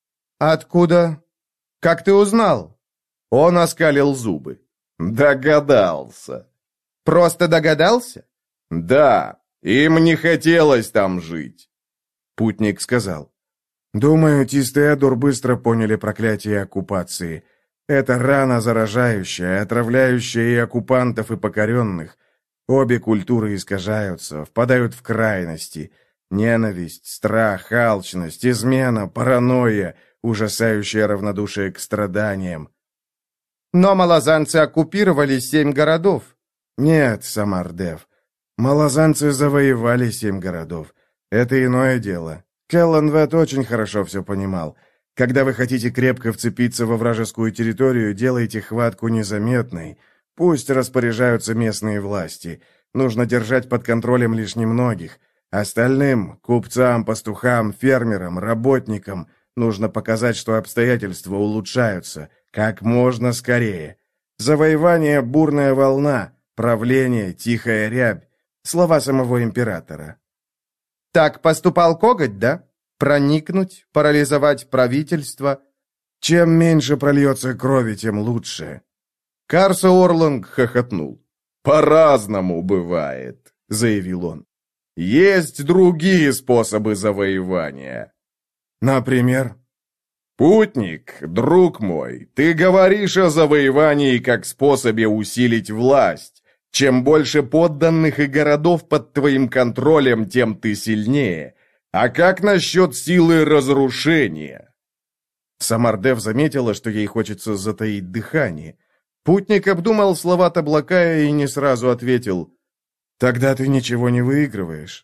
«Откуда? Как ты узнал?» Он оскалил зубы. «Догадался». «Просто догадался?» «Да, им не хотелось там жить», — путник сказал. «Думаю, Тисте-Эдур быстро поняли проклятие оккупации. Это рана заражающая, отравляющая и оккупантов, и покоренных. Обе культуры искажаются, впадают в крайности. Ненависть, страх, алчность, измена, паранойя, ужасающее равнодушие к страданиям». «Но малазанцы оккупировали семь городов». «Нет, Самардев. Малазанцы завоевали семь городов. Это иное дело. Келленвет очень хорошо все понимал. Когда вы хотите крепко вцепиться во вражескую территорию, делайте хватку незаметной. Пусть распоряжаются местные власти. Нужно держать под контролем лишь немногих. Остальным, купцам, пастухам, фермерам, работникам, нужно показать, что обстоятельства улучшаются как можно скорее. Завоевание — бурная волна, правление — тихая рябь. Слова самого императора. Так поступал Коготь, да? Проникнуть, парализовать правительство? Чем меньше прольется крови, тем лучше. Карса Орланг хохотнул. «По-разному бывает», — заявил он. «Есть другие способы завоевания». Например? «Путник, друг мой, ты говоришь о завоевании как способе усилить власть. Чем больше подданных и городов под твоим контролем, тем ты сильнее. А как насчет силы разрушения?» Самардев заметила, что ей хочется затаить дыхание. Путник обдумал слова Таблакая и не сразу ответил. «Тогда ты ничего не выигрываешь».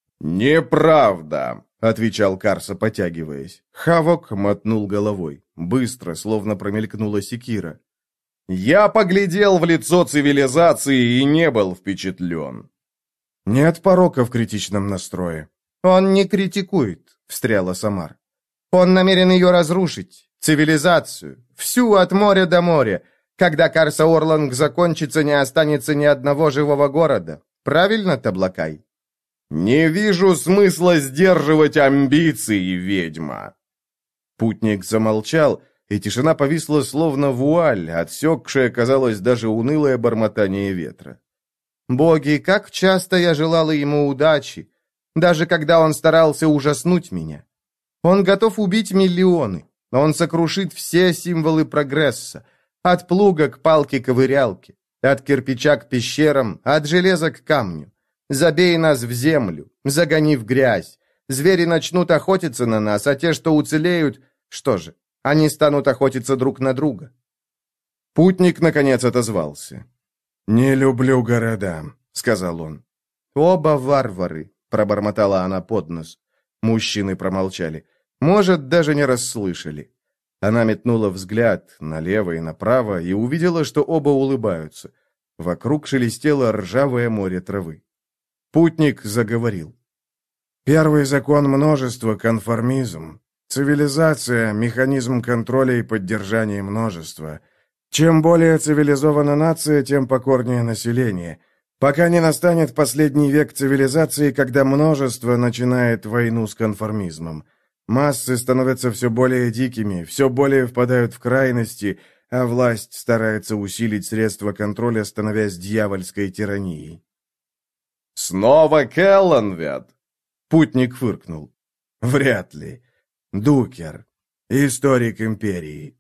«Неправда», — отвечал Карса, потягиваясь. Хавок мотнул головой. Быстро, словно промелькнула секира. «Я поглядел в лицо цивилизации и не был впечатлен». «Нет порока в критичном настрое». «Он не критикует», — встряла Самар. «Он намерен ее разрушить. Цивилизацию. Всю от моря до моря. Когда Карса Орланг закончится, не останется ни одного живого города. Правильно, Таблакай?» «Не вижу смысла сдерживать амбиции, ведьма». Путник замолчал, и тишина повисла словно вуаль, отсекшая, казалось, даже унылое бормотание ветра. «Боги, как часто я желала ему удачи, даже когда он старался ужаснуть меня. Он готов убить миллионы, он сокрушит все символы прогресса, от плуга к палке-ковырялке, от кирпича к пещерам, от железа к камню. Забей нас в землю, загони в грязь. Звери начнут охотиться на нас, а те, что уцелеют, что же, они станут охотиться друг на друга». Путник, наконец, отозвался. «Не люблю города», — сказал он. «Оба варвары», — пробормотала она под нос. Мужчины промолчали. Может, даже не расслышали. Она метнула взгляд налево и направо и увидела, что оба улыбаются. Вокруг шелестело ржавое море травы. Путник заговорил. «Первый закон множества — конформизм. Цивилизация — механизм контроля и поддержания множества. Чем более цивилизована нация, тем покорнее население. Пока не настанет последний век цивилизации, когда множество начинает войну с конформизмом. Массы становятся все более дикими, все более впадают в крайности, а власть старается усилить средства контроля, становясь дьявольской тиранией». «Снова Келланвед?» Путник фыркнул. «Вряд ли. Дукер. Историк империи».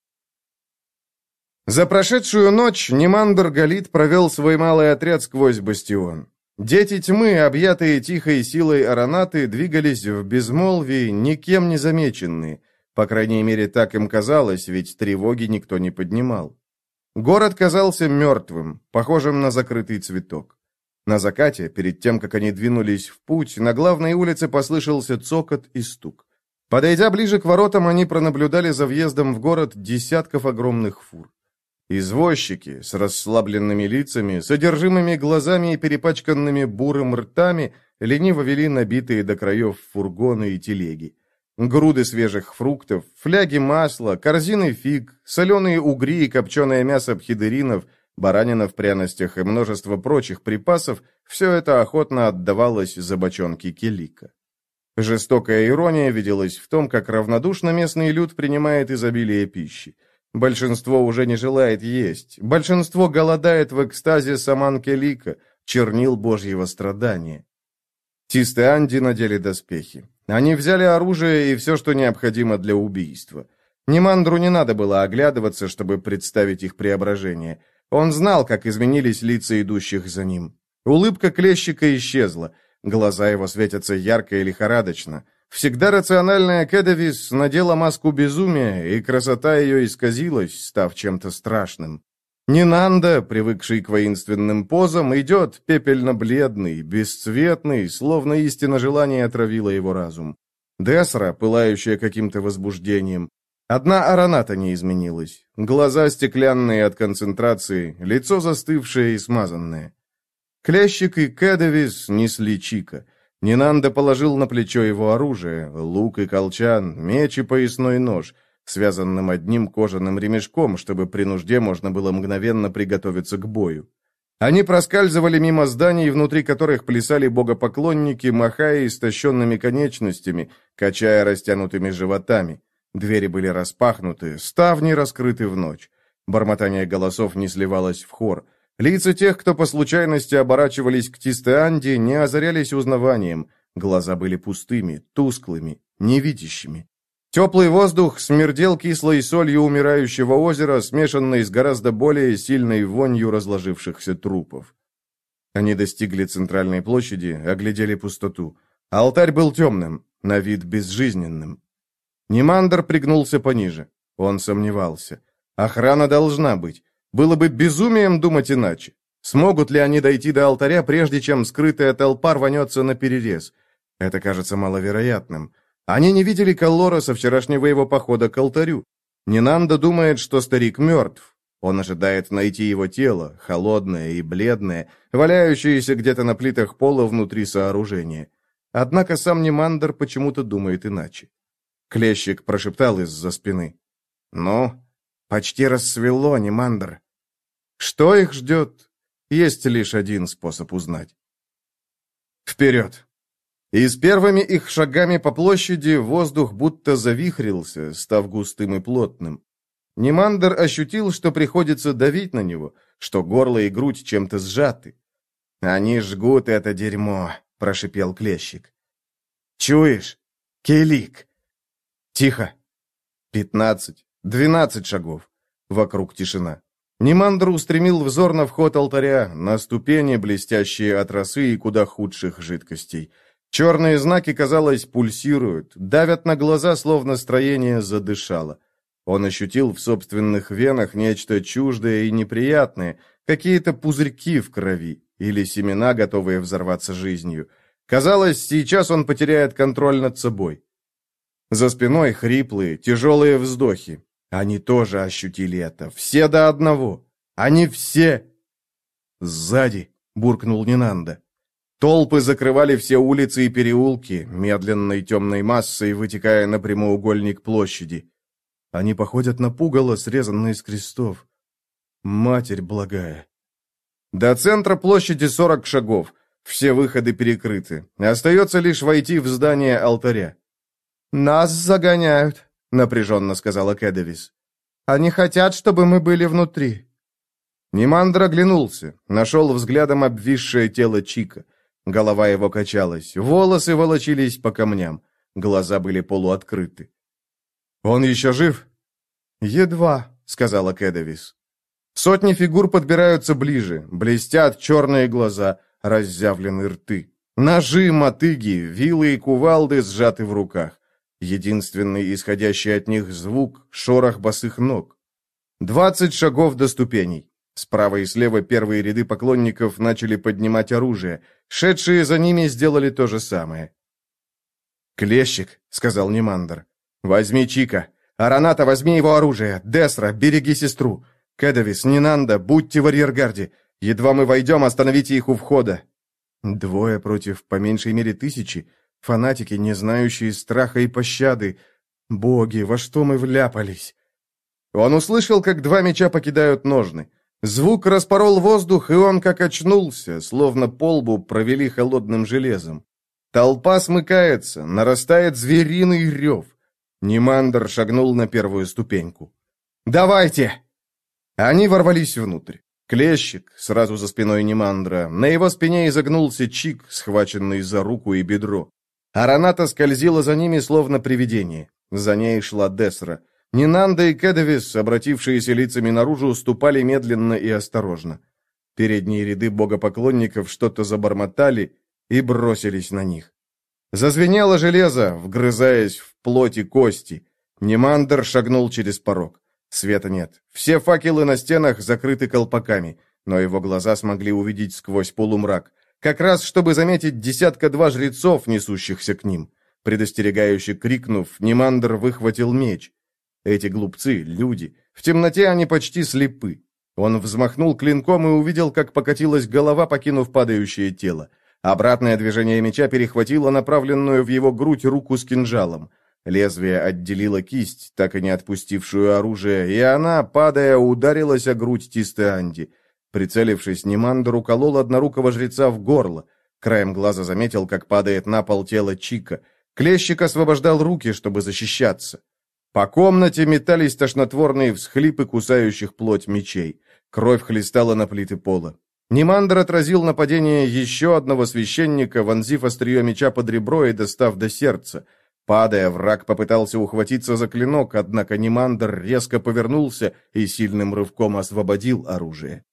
За прошедшую ночь Немандр Галит провел свой малый отряд сквозь бастион. Дети тьмы, объятые тихой силой аронаты, двигались в безмолвии, никем не замеченные. По крайней мере, так им казалось, ведь тревоги никто не поднимал. Город казался мертвым, похожим на закрытый цветок. На закате, перед тем, как они двинулись в путь, на главной улице послышался цокот и стук. Подойдя ближе к воротам, они пронаблюдали за въездом в город десятков огромных фур. Извозчики с расслабленными лицами, содержимыми глазами и перепачканными бурым ртами лениво вели набитые до краев фургоны и телеги. Груды свежих фруктов, фляги масла, корзины фиг, соленые угри и копченое мясо пхидеринов, баранина в пряностях и множество прочих припасов – все это охотно отдавалось за бочонки келика. Жестокая ирония виделась в том, как равнодушно местный люд принимает изобилие пищи. Большинство уже не желает есть. Большинство голодает в экстазе саман келика, чернил божьего страдания. Тистеанди надели доспехи. Они взяли оружие и все, что необходимо для убийства. Немандру не надо было оглядываться, чтобы представить их преображение. Он знал, как изменились лица идущих за ним. Улыбка клещика исчезла. Глаза его светятся ярко и лихорадочно. Всегда рациональная Кедавис надела маску безумия, и красота ее исказилась, став чем-то страшным. Нинанда, привыкший к воинственным позам, идет пепельно-бледный, бесцветный, словно истинно желание отравило его разум. Десра, пылающая каким-то возбуждением. Одна Араната не изменилась. Глаза стеклянные от концентрации, лицо застывшее и смазанное. Клещик и Кэдевис несли Чика. Нинанда положил на плечо его оружие, лук и колчан, меч и поясной нож, связанным одним кожаным ремешком, чтобы при нужде можно было мгновенно приготовиться к бою. Они проскальзывали мимо зданий, внутри которых плясали богопоклонники, махая истощенными конечностями, качая растянутыми животами. Двери были распахнуты, ставни раскрыты в ночь. Бормотание голосов не сливалось в хор. Лица тех, кто по случайности оборачивались к Тистеанде, не озарялись узнаванием. Глаза были пустыми, тусклыми, невидящими. Теплый воздух смердел кислой солью умирающего озера, смешанной с гораздо более сильной вонью разложившихся трупов. Они достигли центральной площади, оглядели пустоту. Алтарь был темным, на вид безжизненным. Нимандр пригнулся пониже. Он сомневался. Охрана должна быть. Было бы безумием думать иначе. Смогут ли они дойти до алтаря, прежде чем скрытая толпа рванется наперерез? Это кажется маловероятным. Они не видели Каллора со вчерашнего его похода к алтарю. Нинанда думает, что старик мертв. Он ожидает найти его тело, холодное и бледное, валяющееся где-то на плитах пола внутри сооружения. Однако сам Нимандр почему-то думает иначе. Клещик прошептал из-за спины. «Ну, почти рассвело, Нимандр». Что их ждет? Есть лишь один способ узнать. Вперед! И с первыми их шагами по площади воздух будто завихрился, став густым и плотным. Нимандр ощутил, что приходится давить на него, что горло и грудь чем-то сжаты. «Они жгут это дерьмо», — прошипел Клещик. «Чуешь? Келик!» «Тихо!» Пятнадцать, двенадцать шагов. Вокруг тишина. Нимандр устремил взор на вход алтаря, на ступени, блестящие от росы и куда худших жидкостей. Черные знаки, казалось, пульсируют, давят на глаза, словно строение задышало. Он ощутил в собственных венах нечто чуждое и неприятное, какие-то пузырьки в крови или семена, готовые взорваться жизнью. Казалось, сейчас он потеряет контроль над собой. За спиной хриплые, тяжелые вздохи. Они тоже ощутили это, все до одного. Они все... «Сзади!» — буркнул Нинанда. Толпы закрывали все улицы и переулки, медленной темной массой вытекая на прямоугольник площади. Они походят на пугало, срезанное из крестов. Матерь благая. До центра площади сорок шагов. Все выходы перекрыты. Остается лишь войти в здание алтаря. «Нас загоняют», — напряженно сказала Кэдевис. «Они хотят, чтобы мы были внутри». Нимандр оглянулся, нашел взглядом обвисшее тело Чика. Голова его качалась, волосы волочились по камням, глаза были полуоткрыты. «Он еще жив?» «Едва», — сказала Кэдевис. Сотни фигур подбираются ближе, блестят черные глаза, разъявлены рты. Ножи, мотыги, вилы и кувалды сжаты в руках. Единственный исходящий от них звук — шорох босых ног. Двадцать шагов до ступеней. Справа и слева первые ряды поклонников начали поднимать оружие. Шедшие за ними сделали то же самое. «Клещик», — сказал Нимандр, — «возьми Чика. Араната, возьми его оружие. Десра, береги сестру. Кэдевис, Нинанда, будьте в арьергарде. Едва мы войдем, остановите их у входа». Двое против, по меньшей мере, тысячи. Фанатики, не знающие страха и пощады. Боги, во что мы вляпались? Он услышал, как два меча покидают ножны. Звук распорол воздух, и он как очнулся, словно по лбу провели холодным железом. Толпа смыкается, нарастает звериный рев. Нимандр шагнул на первую ступеньку. «Давайте!» Они ворвались внутрь. Клещик, сразу за спиной Нимандра, на его спине изогнулся Чик, схваченный за руку и бедро. Араната скользила за ними, словно привидение. За ней шла Десра. Нинанда и Кэдевис, обратившиеся лицами наружу, ступали медленно и осторожно. Передние ряды богопоклонников что-то забормотали и бросились на них. Зазвенело железо, вгрызаясь в плоть и кости. Нимандр шагнул через порог. Света нет. Все факелы на стенах закрыты колпаками, но его глаза смогли увидеть сквозь полумрак, как раз чтобы заметить десятка-два жрецов, несущихся к ним. Предостерегающе крикнув, Нимандр выхватил меч. Эти глупцы, люди. В темноте они почти слепы. Он взмахнул клинком и увидел, как покатилась голова, покинув падающее тело. Обратное движение меча перехватило направленную в его грудь руку с кинжалом. Лезвие отделило кисть, так и не отпустившую оружие, и она, падая, ударилась о грудь Тистеанди. Прицелившись, Нимандр уколол однорукого жреца в горло. Краем глаза заметил, как падает на пол тело Чика. Клещик освобождал руки, чтобы защищаться. По комнате метались тошнотворные всхлипы кусающих плоть мечей. Кровь хлестала на плиты пола. Нимандр отразил нападение еще одного священника, вонзив острие меча под ребро и достав до сердца. Падая, враг попытался ухватиться за клинок, однако Нимандр резко повернулся и сильным рывком освободил оружие.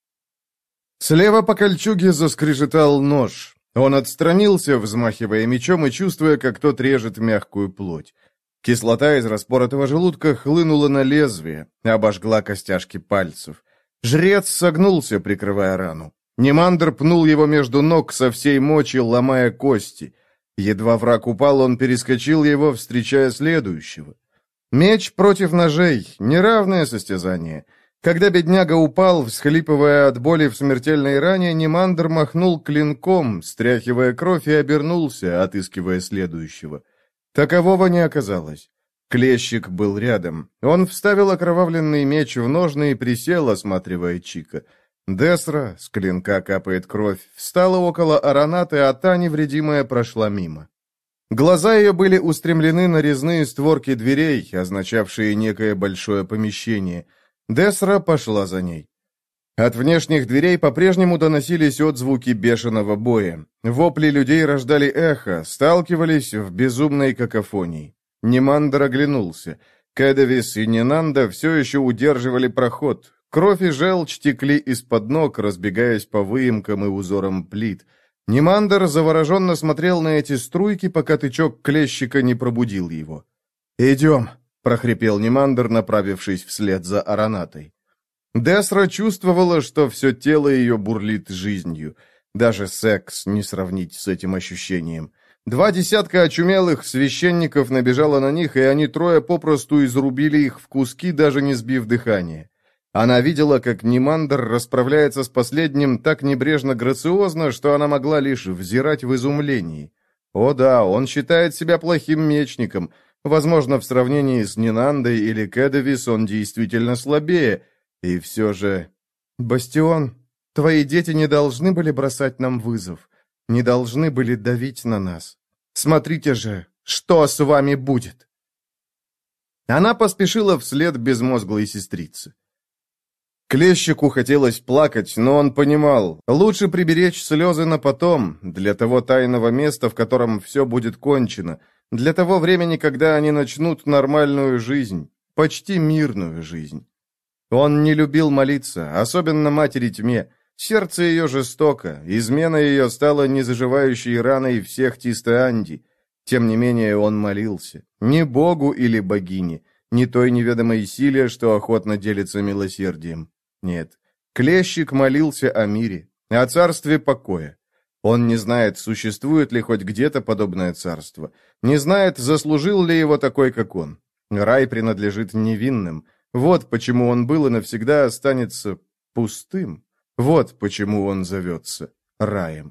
Слева по кольчуге заскрежетал нож. Он отстранился, взмахивая мечом и чувствуя, как тот режет мягкую плоть. Кислота из распоротого желудка хлынула на лезвие, обожгла костяшки пальцев. Жрец согнулся, прикрывая рану. Нимандр пнул его между ног со всей мочи, ломая кости. Едва враг упал, он перескочил его, встречая следующего. Меч против ножей — неравное состязание. Когда бедняга упал, всхлипывая от боли в смертельной ране, Нимандр махнул клинком, стряхивая кровь, и обернулся, отыскивая следующего. Такового не оказалось. Клещик был рядом. Он вставил окровавленный меч в ножны и присел, осматривая Чика. Десра, с клинка капает кровь, встала около Аронаты, а та, невредимая, прошла мимо. Глаза ее были устремлены на резные створки дверей, означавшие некое большое помещение. Десра пошла за ней. От внешних дверей по-прежнему доносились отзвуки бешеного боя. Вопли людей рождали эхо, сталкивались в безумной какофонии. Нимандр оглянулся. Кэдавис и Нинанда все еще удерживали проход. Кровь и желчь текли из-под ног, разбегаясь по выемкам и узорам плит. Нимандр завороженно смотрел на эти струйки, пока тычок клещика не пробудил его. «Идем», — прохрипел Нимандр, направившись вслед за Аронатой. Десра чувствовала, что все тело ее бурлит жизнью. Даже секс не сравнить с этим ощущением. Два десятка очумелых священников набежало на них, и они трое попросту изрубили их в куски, даже не сбив дыхания. Она видела, как Нимандр расправляется с последним так небрежно-грациозно, что она могла лишь взирать в изумлении. О да, он считает себя плохим мечником. Возможно, в сравнении с Нинандой или Кэдавис он действительно слабее. И все же... «Бастион, твои дети не должны были бросать нам вызов, не должны были давить на нас. Смотрите же, что с вами будет!» Она поспешила вслед безмозглой сестрицы. Клещику хотелось плакать, но он понимал, лучше приберечь слезы на потом, для того тайного места, в котором все будет кончено, для того времени, когда они начнут нормальную жизнь, почти мирную жизнь. Он не любил молиться, особенно матери тьме. Сердце ее жестоко, измена ее стала незаживающей раной всех Тистеанди. Тем не менее он молился, не богу или богине, не той неведомой силе, что охотно делится милосердием. Нет, Клещик молился о мире, о царстве покоя. Он не знает, существует ли хоть где-то подобное царство, не знает, заслужил ли его такой, как он. Рай принадлежит невинным. Вот почему он был и навсегда останется пустым. Вот почему он зовется раем.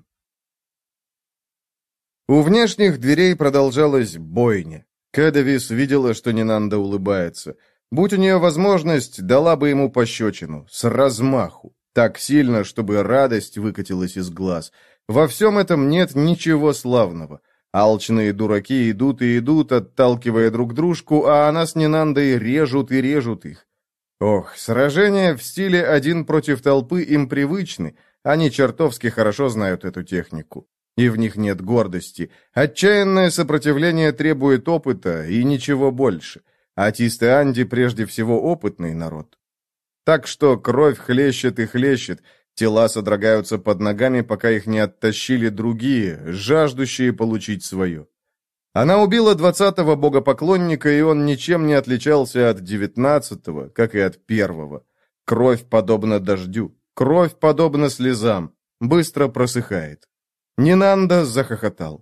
У внешних дверей продолжалась бойня. Кэдавис видела, что Нинанда улыбается. Будь у нее возможность, дала бы ему пощечину, с размаху, так сильно, чтобы радость выкатилась из глаз. Во всем этом нет ничего славного. Алчные дураки идут и идут, отталкивая друг дружку, а она с Нинандой режут и режут их. Ох, сражения в стиле один против толпы им привычны, они чертовски хорошо знают эту технику. И в них нет гордости. Отчаянное сопротивление требует опыта и ничего больше. А Тистеанди прежде всего опытный народ. Так что кровь хлещет и хлещет, тела содрогаются под ногами, пока их не оттащили другие, жаждущие получить свое. Она убила двадцатого богопоклонника, и он ничем не отличался от девятнадцатого, как и от первого. Кровь подобна дождю, кровь подобна слезам, быстро просыхает. Нинанда захохотал.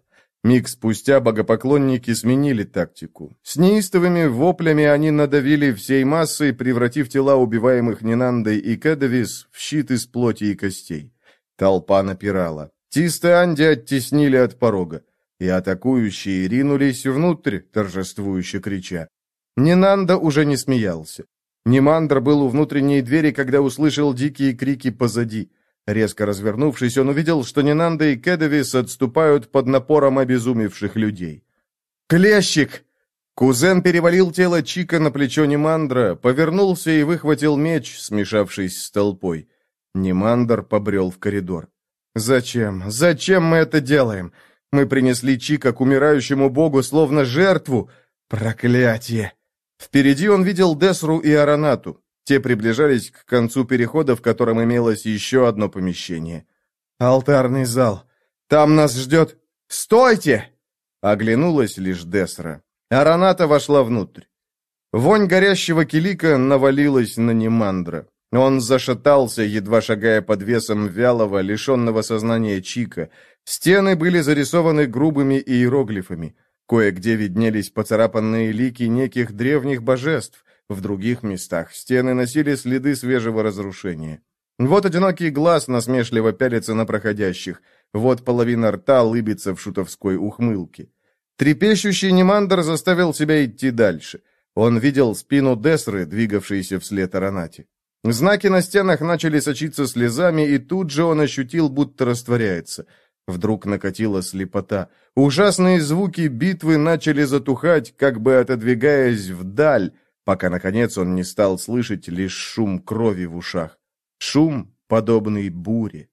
Миг спустя богопоклонники сменили тактику. С неистовыми воплями они надавили всей массой, превратив тела убиваемых Нинандой и Кэдовис в щит из плоти и костей. Толпа напирала. Тисты Анди оттеснили от порога, и атакующие ринулись внутрь, торжествующе крича. Нинанда уже не смеялся. Нимандр был у внутренней двери, когда услышал дикие крики позади. Резко развернувшись, он увидел, что Нинанда и Кэдовис отступают под напором обезумевших людей. «Клещик!» Кузен перевалил тело Чика на плечо Нимандра, повернулся и выхватил меч, смешавшись с толпой. Нимандр побрел в коридор. «Зачем? Зачем мы это делаем? Мы принесли Чика к умирающему богу, словно жертву. Проклятие!» Впереди он видел Десру и Аронату. Те приближались к концу перехода, в котором имелось еще одно помещение. «Алтарный зал. Там нас ждет...» «Стойте!» Оглянулась лишь Десра. Ароната вошла внутрь. Вонь горящего килика навалилась на Нимандра. Он зашатался, едва шагая под весом вялого, лишенного сознания Чика. Стены были зарисованы грубыми иероглифами. Кое-где виднелись поцарапанные лики неких древних божеств. В других местах стены носили следы свежего разрушения. Вот одинокий глаз насмешливо пялится на проходящих. Вот половина рта лыбится в шутовской ухмылке. Трепещущий Нимандр заставил себя идти дальше. Он видел спину Десры, двигавшейся вслед Аронате. Знаки на стенах начали сочиться слезами, и тут же он ощутил, будто растворяется. Вдруг накатила слепота. Ужасные звуки битвы начали затухать, как бы отодвигаясь вдаль, пока, наконец, он не стал слышать лишь шум крови в ушах. Шум, подобный буре.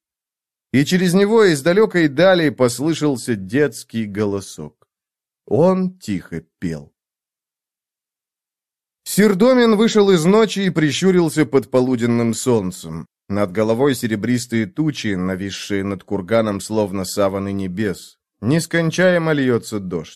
И через него из далекой дали послышался детский голосок. Он тихо пел. Сирдомин вышел из ночи и прищурился под полуденным солнцем. Над головой серебристые тучи, нависшие над курганом, словно саваны небес. Нескончаемо льется дождь.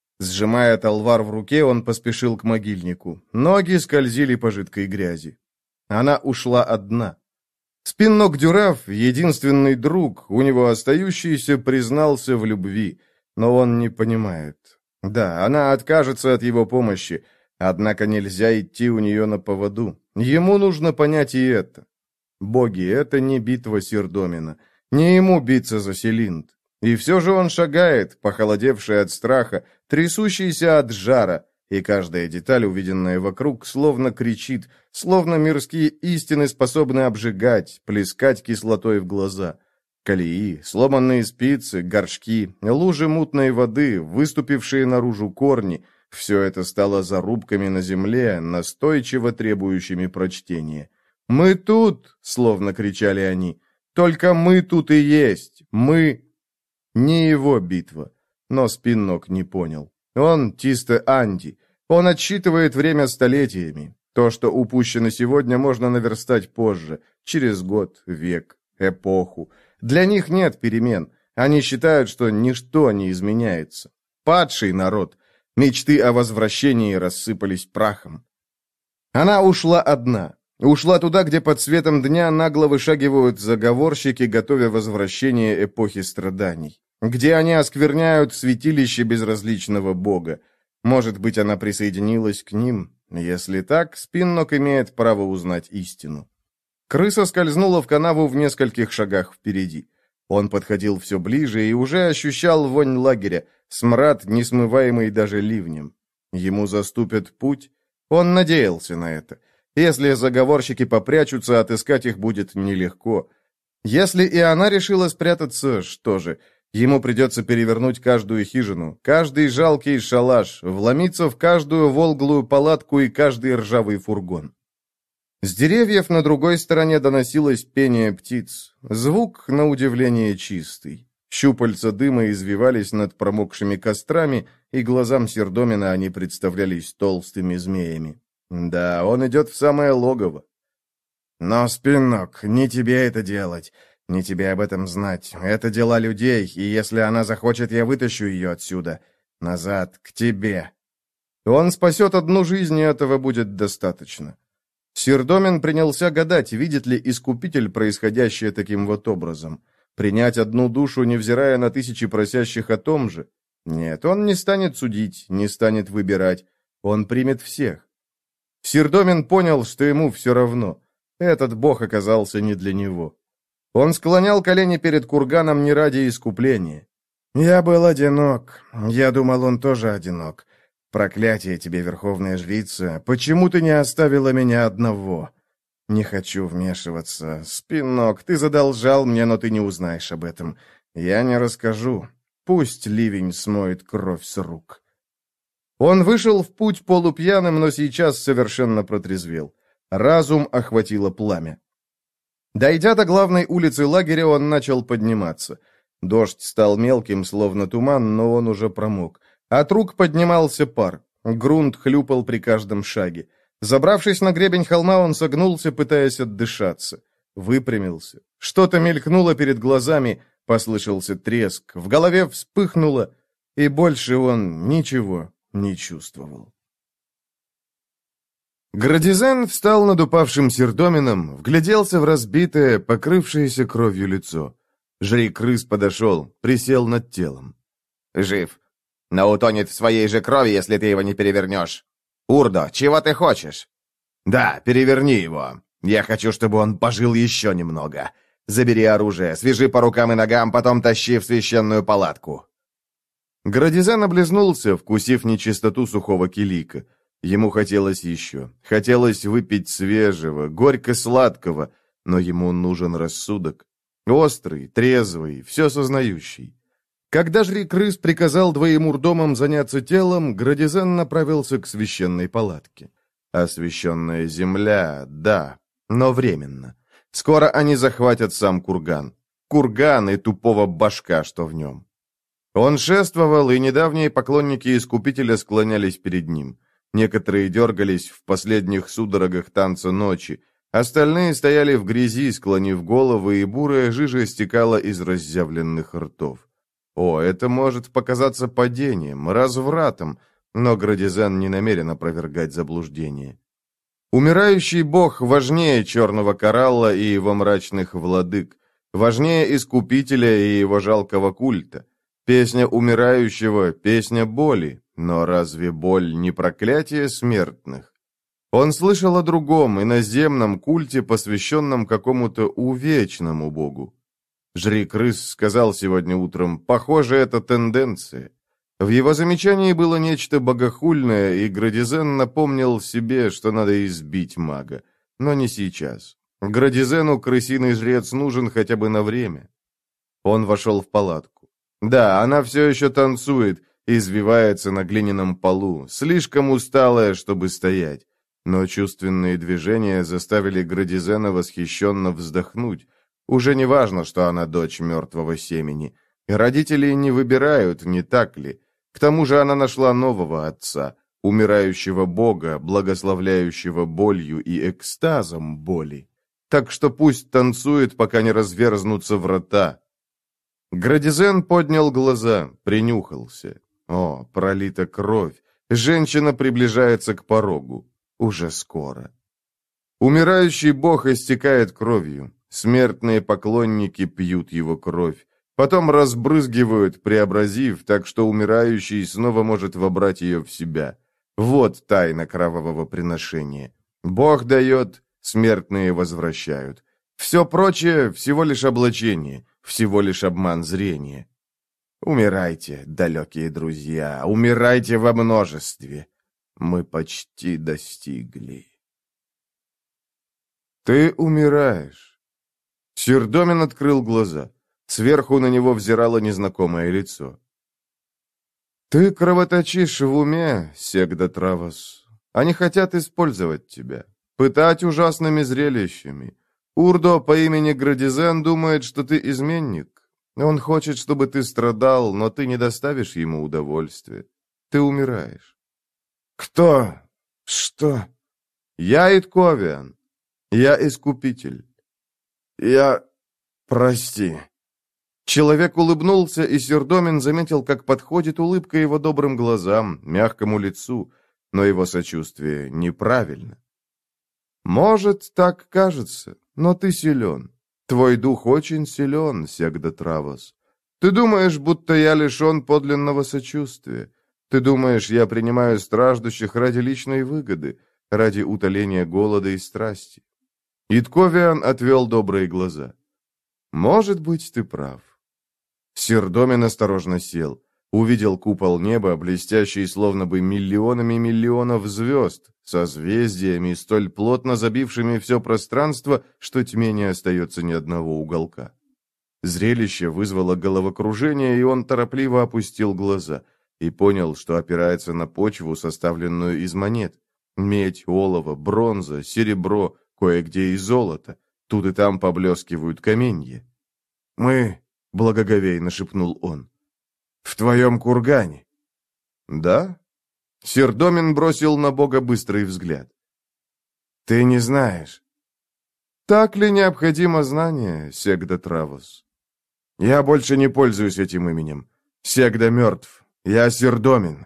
Сжимая талвар в руке, он поспешил к могильнику. Ноги скользили по жидкой грязи. Она ушла одна. Спиннок Дюраф, единственный друг, у него остающийся, признался в любви, но он не понимает. Да, она откажется от его помощи, однако нельзя идти у нее на поводу. Ему нужно понять и это. Боги, это не битва Сирдомина. Не ему биться за Селинд. И все же он шагает, похолодевший от страха, трясущийся от жара, и каждая деталь, увиденная вокруг, словно кричит, словно мирские истины способны обжигать, плескать кислотой в глаза. Колеи, сломанные спицы, горшки, лужи мутной воды, выступившие наружу корни — все это стало зарубками на земле, настойчиво требующими прочтения. «Мы тут!» — словно кричали они. «Только мы тут и есть! Мы...» Не его битва. Но Спиннок не понял. Он Тисте Анди. Он отсчитывает время столетиями. То, что упущено сегодня, можно наверстать позже. Через год, век, эпоху. Для них нет перемен. Они считают, что ничто не изменяется. Падший народ. Мечты о возвращении рассыпались прахом. Она ушла одна. Ушла туда, где под светом дня нагло вышагивают заговорщики, готовя возвращение эпохи страданий. Где они оскверняют святилище безразличного бога. Может быть, она присоединилась к ним? Если так, Спиннок имеет право узнать истину. Крыса скользнула в канаву в нескольких шагах впереди. Он подходил все ближе и уже ощущал вонь лагеря, смрад, несмываемый даже ливнем. Ему заступят путь? Он надеялся на это. Если заговорщики попрячутся, отыскать их будет нелегко. Если и она решила спрятаться, что же, ему придется перевернуть каждую хижину, каждый жалкий шалаш, вломиться в каждую волглую палатку и каждый ржавый фургон. С деревьев на другой стороне доносилось пение птиц. Звук, на удивление, чистый. Щупальца дыма извивались над промокшими кострами, и глазам Сирдомина они представлялись толстыми змеями. Да, он идет в самое логово. Но, Спиннок, не тебе это делать, не тебе об этом знать. Это дела людей, и если она захочет, я вытащу ее отсюда. Назад, к тебе. Он спасет одну жизнь, и этого будет достаточно. Сирдомин принялся гадать, видит ли Искупитель происходящее таким вот образом. Принять одну душу, невзирая на тысячи просящих о том же. Нет, он не станет судить, не станет выбирать. Он примет всех. Сирдомин понял, что ему все равно. Этот бог оказался не для него. Он склонял колени перед курганом не ради искупления. «Я был одинок. Я думал, он тоже одинок. Проклятие тебе, верховная жрица. Почему ты не оставила меня одного? Не хочу вмешиваться. Спинок, ты задолжал мне, но ты не узнаешь об этом. Я не расскажу. Пусть ливень смоет кровь с рук». Он вышел в путь полупьяным, но сейчас совершенно протрезвел. Разум охватило пламя. Дойдя до главной улицы лагеря, он начал подниматься. Дождь стал мелким, словно туман, но он уже промок. От рук поднимался пар. Грунт хлюпал при каждом шаге. Забравшись на гребень холма, он согнулся, пытаясь отдышаться. Выпрямился. Что-то мелькнуло перед глазами, послышался треск, в голове вспыхнуло, и больше он ничего не чувствовал. Градизен встал над упавшим Сирдомином, вгляделся в разбитое, покрывшееся кровью лицо. Жри-крыс подошел, присел над телом. «Жив, но утонет в своей же крови, если ты его не перевернешь. Урдо, чего ты хочешь?» «Да, переверни его. Я хочу, чтобы он пожил еще немного. Забери оружие, свяжи по рукам и ногам, потом тащи в священную палатку». Градизен облизнулся, вкусив нечистоту сухого килика. Ему хотелось еще. Хотелось выпить свежего, горько-сладкого, но ему нужен рассудок. Острый, трезвый, все сознающий. Когда жри-крыс приказал двоим урдомам заняться телом, Градизен направился к священной палатке. Освященная земля, да, но временно. Скоро они захватят сам курган. Курган и тупого башка, что в нем. Он шествовал, и недавние поклонники Искупителя склонялись перед ним. Некоторые дергались в последних судорогах танца ночи, остальные стояли в грязи, склонив головы, и бурая жижа стекала из разъявленных ртов. О, это может показаться падением, развратом, но Градизен не намерен опровергать заблуждение. Умирающий бог важнее черного коралла и его мрачных владык, важнее Искупителя и его жалкого культа. Песня умирающего, песня боли, но разве боль не проклятие смертных? Он слышал о другом, иноземном культе, посвященном какому-то увечному богу. Жри-крыс сказал сегодня утром, похоже, это тенденция. В его замечании было нечто богохульное, и Градизен напомнил себе, что надо избить мага. Но не сейчас. Градизену крысиный жрец нужен хотя бы на время. Он вошел в палатку. Да, она все еще танцует, извивается на глиняном полу, слишком усталая, чтобы стоять. Но чувственные движения заставили Градизена восхищенно вздохнуть. Уже не важно, что она дочь мертвого семени. Родители не выбирают, не так ли? К тому же она нашла нового отца, умирающего бога, благословляющего болью и экстазом боли. Так что пусть танцует, пока не разверзнутся врата. Градизен поднял глаза, принюхался. О, пролита кровь. Женщина приближается к порогу. Уже скоро. Умирающий бог истекает кровью. Смертные поклонники пьют его кровь. Потом разбрызгивают, преобразив, так что умирающий снова может вобрать ее в себя. Вот тайна кровавого приношения. Бог дает, смертные возвращают. Все прочее всего лишь облачение, всего лишь обман зрения. Умирайте, далекие друзья, умирайте во множестве. Мы почти достигли. Ты умираешь. Сирдомин открыл глаза. Сверху на него взирало незнакомое лицо. Ты кровоточишь в уме, Сегда Травос. Они хотят использовать тебя, пытать ужасными зрелищами. Урдо по имени Градизен думает, что ты изменник. Он хочет, чтобы ты страдал, но ты не доставишь ему удовольствия. Ты умираешь. Кто? Что? Я Итковиан. Я Искупитель. Я... Прости. Человек улыбнулся, и Сирдомин заметил, как подходит улыбка его добрым глазам, мягкому лицу, но его сочувствие неправильно. Может, так кажется, но ты силен. Твой дух очень силен, Сегда Травос. Ты думаешь, будто я лишен подлинного сочувствия. Ты думаешь, я принимаю страждущих ради личной выгоды, ради утоления голода и страсти. Итковиан отвел добрые глаза. Может быть, ты прав. Сирдомин осторожно сел. Увидел купол неба, блестящий словно бы миллионами миллионов звезд, созвездиями, столь плотно забившими все пространство, что тьме не остается ни одного уголка. Зрелище вызвало головокружение, и он торопливо опустил глаза и понял, что опирается на почву, составленную из монет. Медь, олово, бронза, серебро, кое-где и золото. Тут и там поблескивают каменья. «Мы», — благоговейно шепнул он, — «в твоем кургане». «Да?» Сирдомин бросил на Бога быстрый взгляд. «Ты не знаешь». «Так ли необходимо знание, Сегда Травос?» «Я больше не пользуюсь этим именем. Сегда мертв. Я Сирдомин».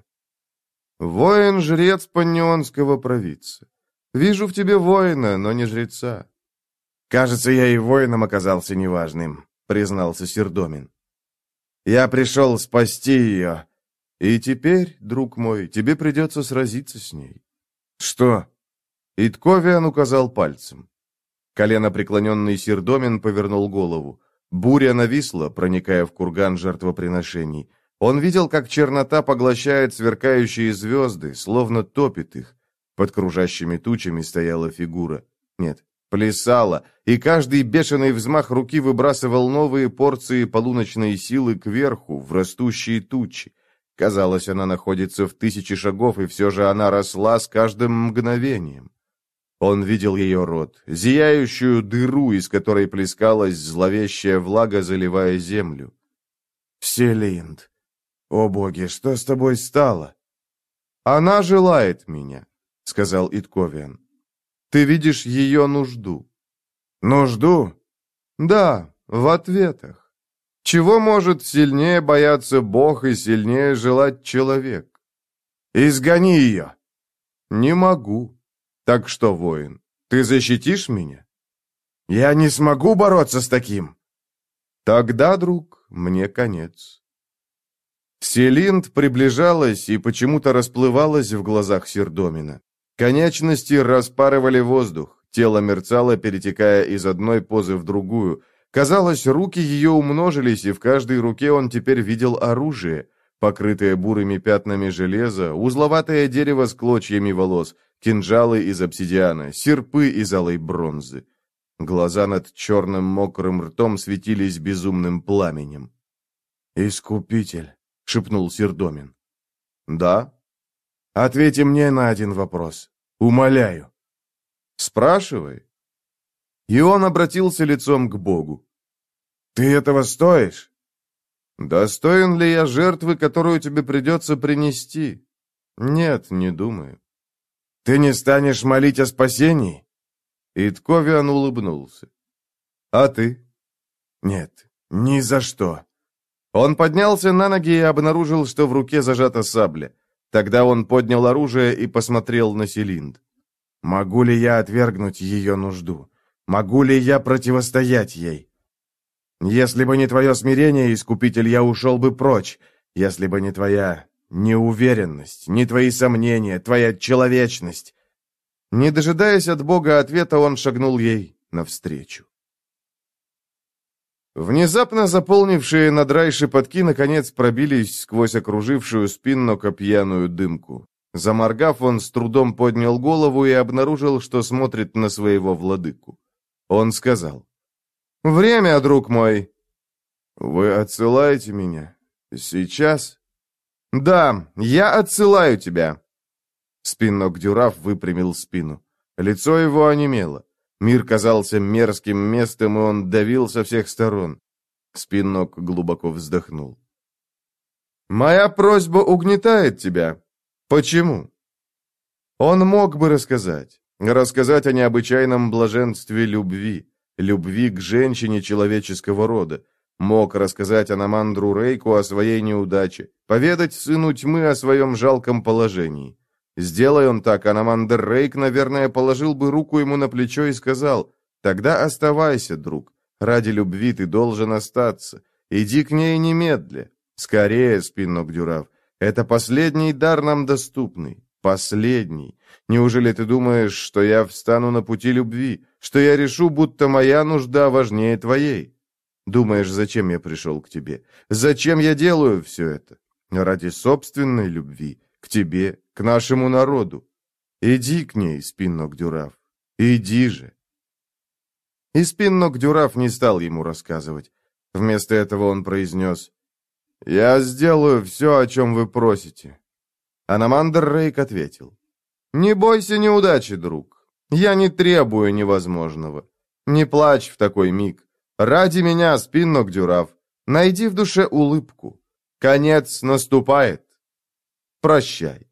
«Воин-жрец паннионского провидца. Вижу в тебе воина, но не жреца». «Кажется, я и воином оказался неважным», — признался Сирдомин. «Я пришел спасти ее. И теперь, друг мой, тебе придется сразиться с ней». «Что?» Итковиан указал пальцем. Коленопреклоненный Сирдомин повернул голову. Буря нависла, проникая в курган жертвоприношений. Он видел, как чернота поглощает сверкающие звезды, словно топит их. Под кружащими тучами стояла фигура. Нет, плясала, и каждый бешеный взмах руки выбрасывал новые порции полуночной силы кверху, в растущие тучи. Казалось, она находится в тысячи шагов, и все же она росла с каждым мгновением. Он видел ее рот, зияющую дыру, из которой плескалась зловещая влага, заливая землю. «Селинд, о боги, что с тобой стало?» «Она желает меня», — сказал Итковиан. «Ты видишь ее нужду». «Нужду?» «Да, в ответах. Чего может сильнее бояться Бог и сильнее желать человек?» «Изгони ее!» «Не могу. Так что, воин, ты защитишь меня?» «Я не смогу бороться с таким!» «Тогда, друг, мне конец». Селинд приближалась и почему-то расплывалась в глазах Сирдомина. Конечности распарывали воздух, тело мерцало, перетекая из одной позы в другую. Казалось, руки ее умножились, и в каждой руке он теперь видел оружие, покрытое бурыми пятнами железа, узловатое дерево с клочьями волос, кинжалы из обсидиана, серпы из алой бронзы. Глаза над черным мокрым ртом светились безумным пламенем. «Искупитель», — шепнул Сирдомин. «Да?» «Ответьте мне на один вопрос. Умоляю». «Спрашивай». И он обратился лицом к Богу. «Ты этого стоишь?» «Достоин ли я жертвы, которую тебе придется принести?» «Нет, не думаю». «Ты не станешь молить о спасении?» Итковиан улыбнулся. «А ты?» «Нет, ни за что». Он поднялся на ноги и обнаружил, что в руке зажата сабля. Тогда он поднял оружие и посмотрел на Селинд. «Могу ли я отвергнуть ее нужду? Могу ли я противостоять ей? Если бы не твое смирение, Искупитель, я ушел бы прочь. Если бы не твоя неуверенность, не твои сомнения, твоя человечность». Не дожидаясь от Бога ответа, он шагнул ей навстречу. Внезапно заполнившие надрай шепотки наконец пробились сквозь окружившую Спиннока пьяную дымку. Заморгав, он с трудом поднял голову и обнаружил, что смотрит на своего владыку. Он сказал: «Время, друг мой». «Вы отсылаете меня? Сейчас?» «Да, я отсылаю тебя». Спиннок-дюраф выпрямил спину. Лицо его онемело. Мир казался мерзким местом, и он давил со всех сторон. Спиннок глубоко вздохнул. «Моя просьба угнетает тебя. Почему?» Он мог бы рассказать. Рассказать о необычайном блаженстве любви. Любви к женщине человеческого рода. Мог рассказать Аномандру Рейку о своей неудаче. Поведать сыну тьмы о своем жалком положении. Сделай он так, Аномандр Рейк, наверное, положил бы руку ему на плечо и сказал: «Тогда оставайся, друг. Ради любви ты должен остаться. Иди к ней немедля. Скорее, Спиннок-Дюрав. Это последний дар нам доступный. Последний. Неужели ты думаешь, что я встану на пути любви? Что я решу, будто моя нужда важнее твоей? Думаешь, зачем я пришел к тебе? Зачем я делаю все это? Ради собственной любви. К тебе, к нашему народу. Иди к ней, Спиннок-Дюрав. Иди же. И Спиннок-Дюрав не стал ему рассказывать. Вместо этого он произнес: «Я сделаю все, о чем вы просите». Аномандр Рейк ответил: «Не бойся неудачи, друг. Я не требую невозможного. Не плачь в такой миг. Ради меня, Спиннок-Дюрав, найди в душе улыбку. Конец наступает. Прощай».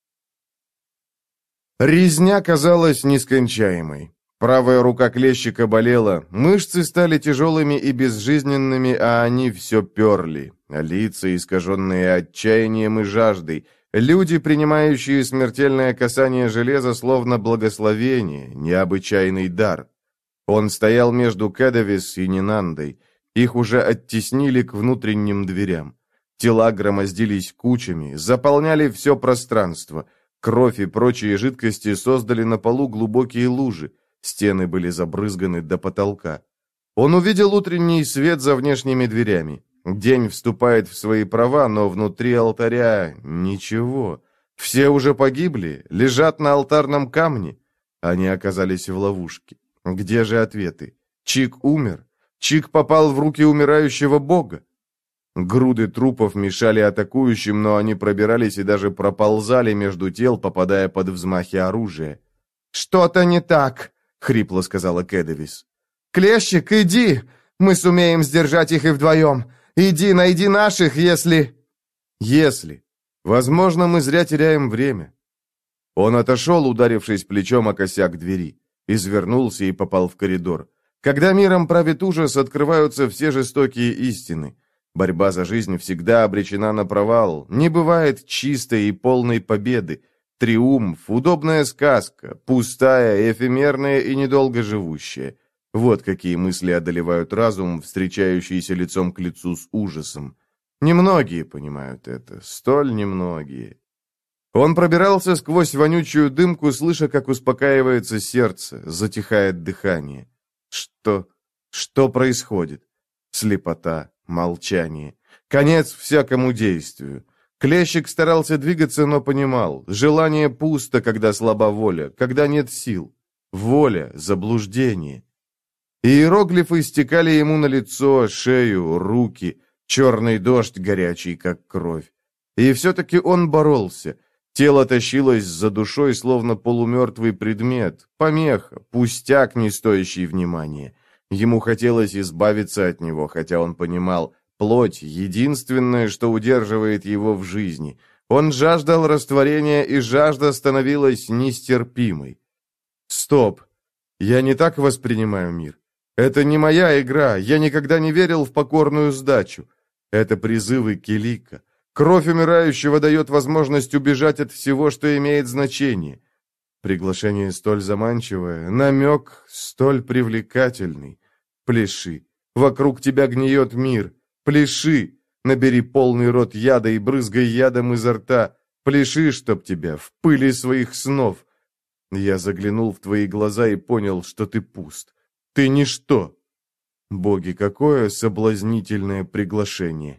Резня казалась нескончаемой. Правая рука клещика болела, мышцы стали тяжелыми и безжизненными, а они все перли. Лица, искаженные отчаянием и жаждой. Люди, принимающие смертельное касание железа, словно благословение, необычайный дар. Он стоял между Кэдовис и Нинандой. Их уже оттеснили к внутренним дверям. Тела громоздились кучами, заполняли все пространство. Кровь и прочие жидкости создали на полу глубокие лужи. Стены были забрызганы до потолка. Он увидел утренний свет за внешними дверями. День вступает в свои права, но внутри алтаря ничего. Все уже погибли, лежат на алтарном камне. Они оказались в ловушке. Где же ответы? Чик умер. Чик попал в руки умирающего бога. Груды трупов мешали атакующим, но они пробирались и даже проползали между тел, попадая под взмахи оружия. «Что-то не так», — хрипло сказала Кэдовис. «Клещик, иди! Мы сумеем сдержать их и вдвоем. Иди, найди наших, если...» «Если. Возможно, мы зря теряем время». Он отошел, ударившись плечом о косяк двери. Извернулся и попал в коридор. Когда миром правит ужас, открываются все жестокие истины. Борьба за жизнь всегда обречена на провал. Не бывает чистой и полной победы. Триумф — удобная сказка, пустая, эфемерная и недолго живущая. Вот какие мысли одолевают разум, встречающийся лицом к лицу с ужасом. Немногие понимают это, столь немногие. Он пробирался сквозь вонючую дымку, слыша, как успокаивается сердце, затихает дыхание. Что? Что происходит? Слепота, молчание. Конец всякому действию. Клещик старался двигаться, но понимал, желание пусто, когда слаба воля, когда нет сил. Воля, заблуждение. Иероглифы стекали ему на лицо, шею, руки, черный дождь горячий, как кровь. И все-таки он боролся. Тело тащилось за душой, словно полумертвый предмет, помеха, пустяк, не стоящий внимания. Ему хотелось избавиться от него, хотя он понимал, плоть — единственное, что удерживает его в жизни. Он жаждал растворения, и жажда становилась нестерпимой. «Стоп! Я не так воспринимаю мир. Это не моя игра, я никогда не верил в покорную сдачу. Это призывы Килика. Кровь умирающего дает возможность убежать от всего, что имеет значение. Приглашение столь заманчивое, намек столь привлекательный. Пляши. Вокруг тебя гниет мир. Пляши. Набери полный рот яда и брызгай ядом изо рта. Пляши, чтоб тебя, в пыли своих снов. Я заглянул в твои глаза и понял, что ты пуст. Ты ничто. Боги, какое соблазнительное приглашение.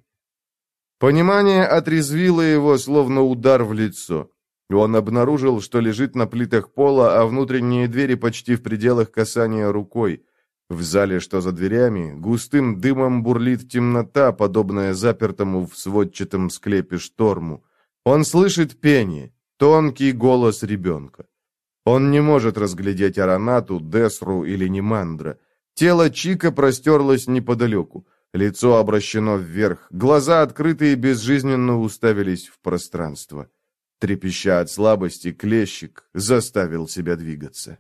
Понимание отрезвило его, словно удар в лицо. Он обнаружил, что лежит на плитах пола, а внутренние двери почти в пределах касания рукой. В зале, что за дверями, густым дымом бурлит темнота, подобная запертому в сводчатом склепе шторму. Он слышит пение, тонкий голос ребенка. Он не может разглядеть Аронату, Десру или Нимандра. Тело Чика простерлось неподалеку. Лицо обращено вверх, глаза открыты и безжизненно уставились в пространство. Трепеща от слабости, клещик заставил себя двигаться.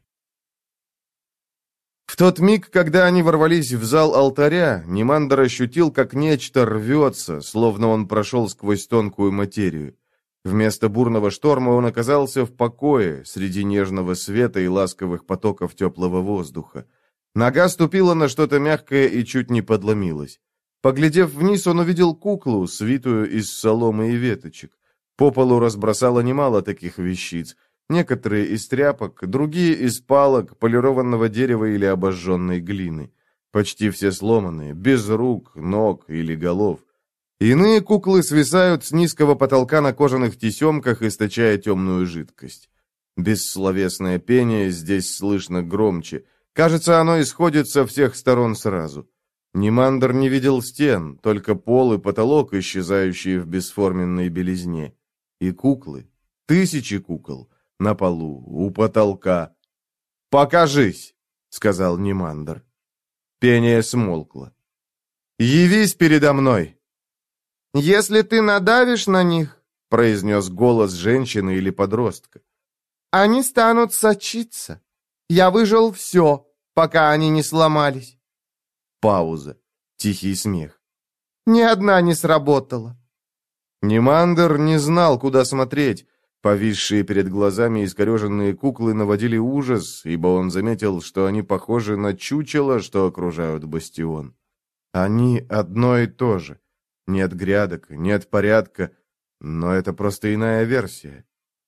В тот миг, когда они ворвались в зал алтаря, Нимандр ощутил, как нечто рвется, словно он прошел сквозь тонкую материю. Вместо бурного шторма он оказался в покое, среди нежного света и ласковых потоков теплого воздуха. Нога ступила на что-то мягкое и чуть не подломилась. Поглядев вниз, он увидел куклу, свитую из соломы и веточек. По полу разбросало немало таких вещиц. Некоторые из тряпок, другие из палок, полированного дерева или обожженной глины. Почти все сломанные, без рук, ног или голов. Иные куклы свисают с низкого потолка на кожаных тесемках, источая темную жидкость. Бессловесное пение здесь слышно громче. Кажется, оно исходит со всех сторон сразу. Нимандр не видел стен, только пол и потолок, исчезающие в бесформенной белизне. И куклы, тысячи кукол, на полу, у потолка. «Покажись!» — сказал Нимандр. Пение смолкло. «Явись передо мной!» «Если ты надавишь на них, — произнес голос женщины или подростка, — они станут сочиться. Я выжил все, пока они не сломались». Пауза. Тихий смех. «Ни одна не сработала». Нимандр не знал, куда смотреть. Повисшие перед глазами искореженные куклы наводили ужас, ибо он заметил, что они похожи на чучело, что окружают бастион. Они одно и то же. Нет грядок, нет порядка, но это просто иная версия.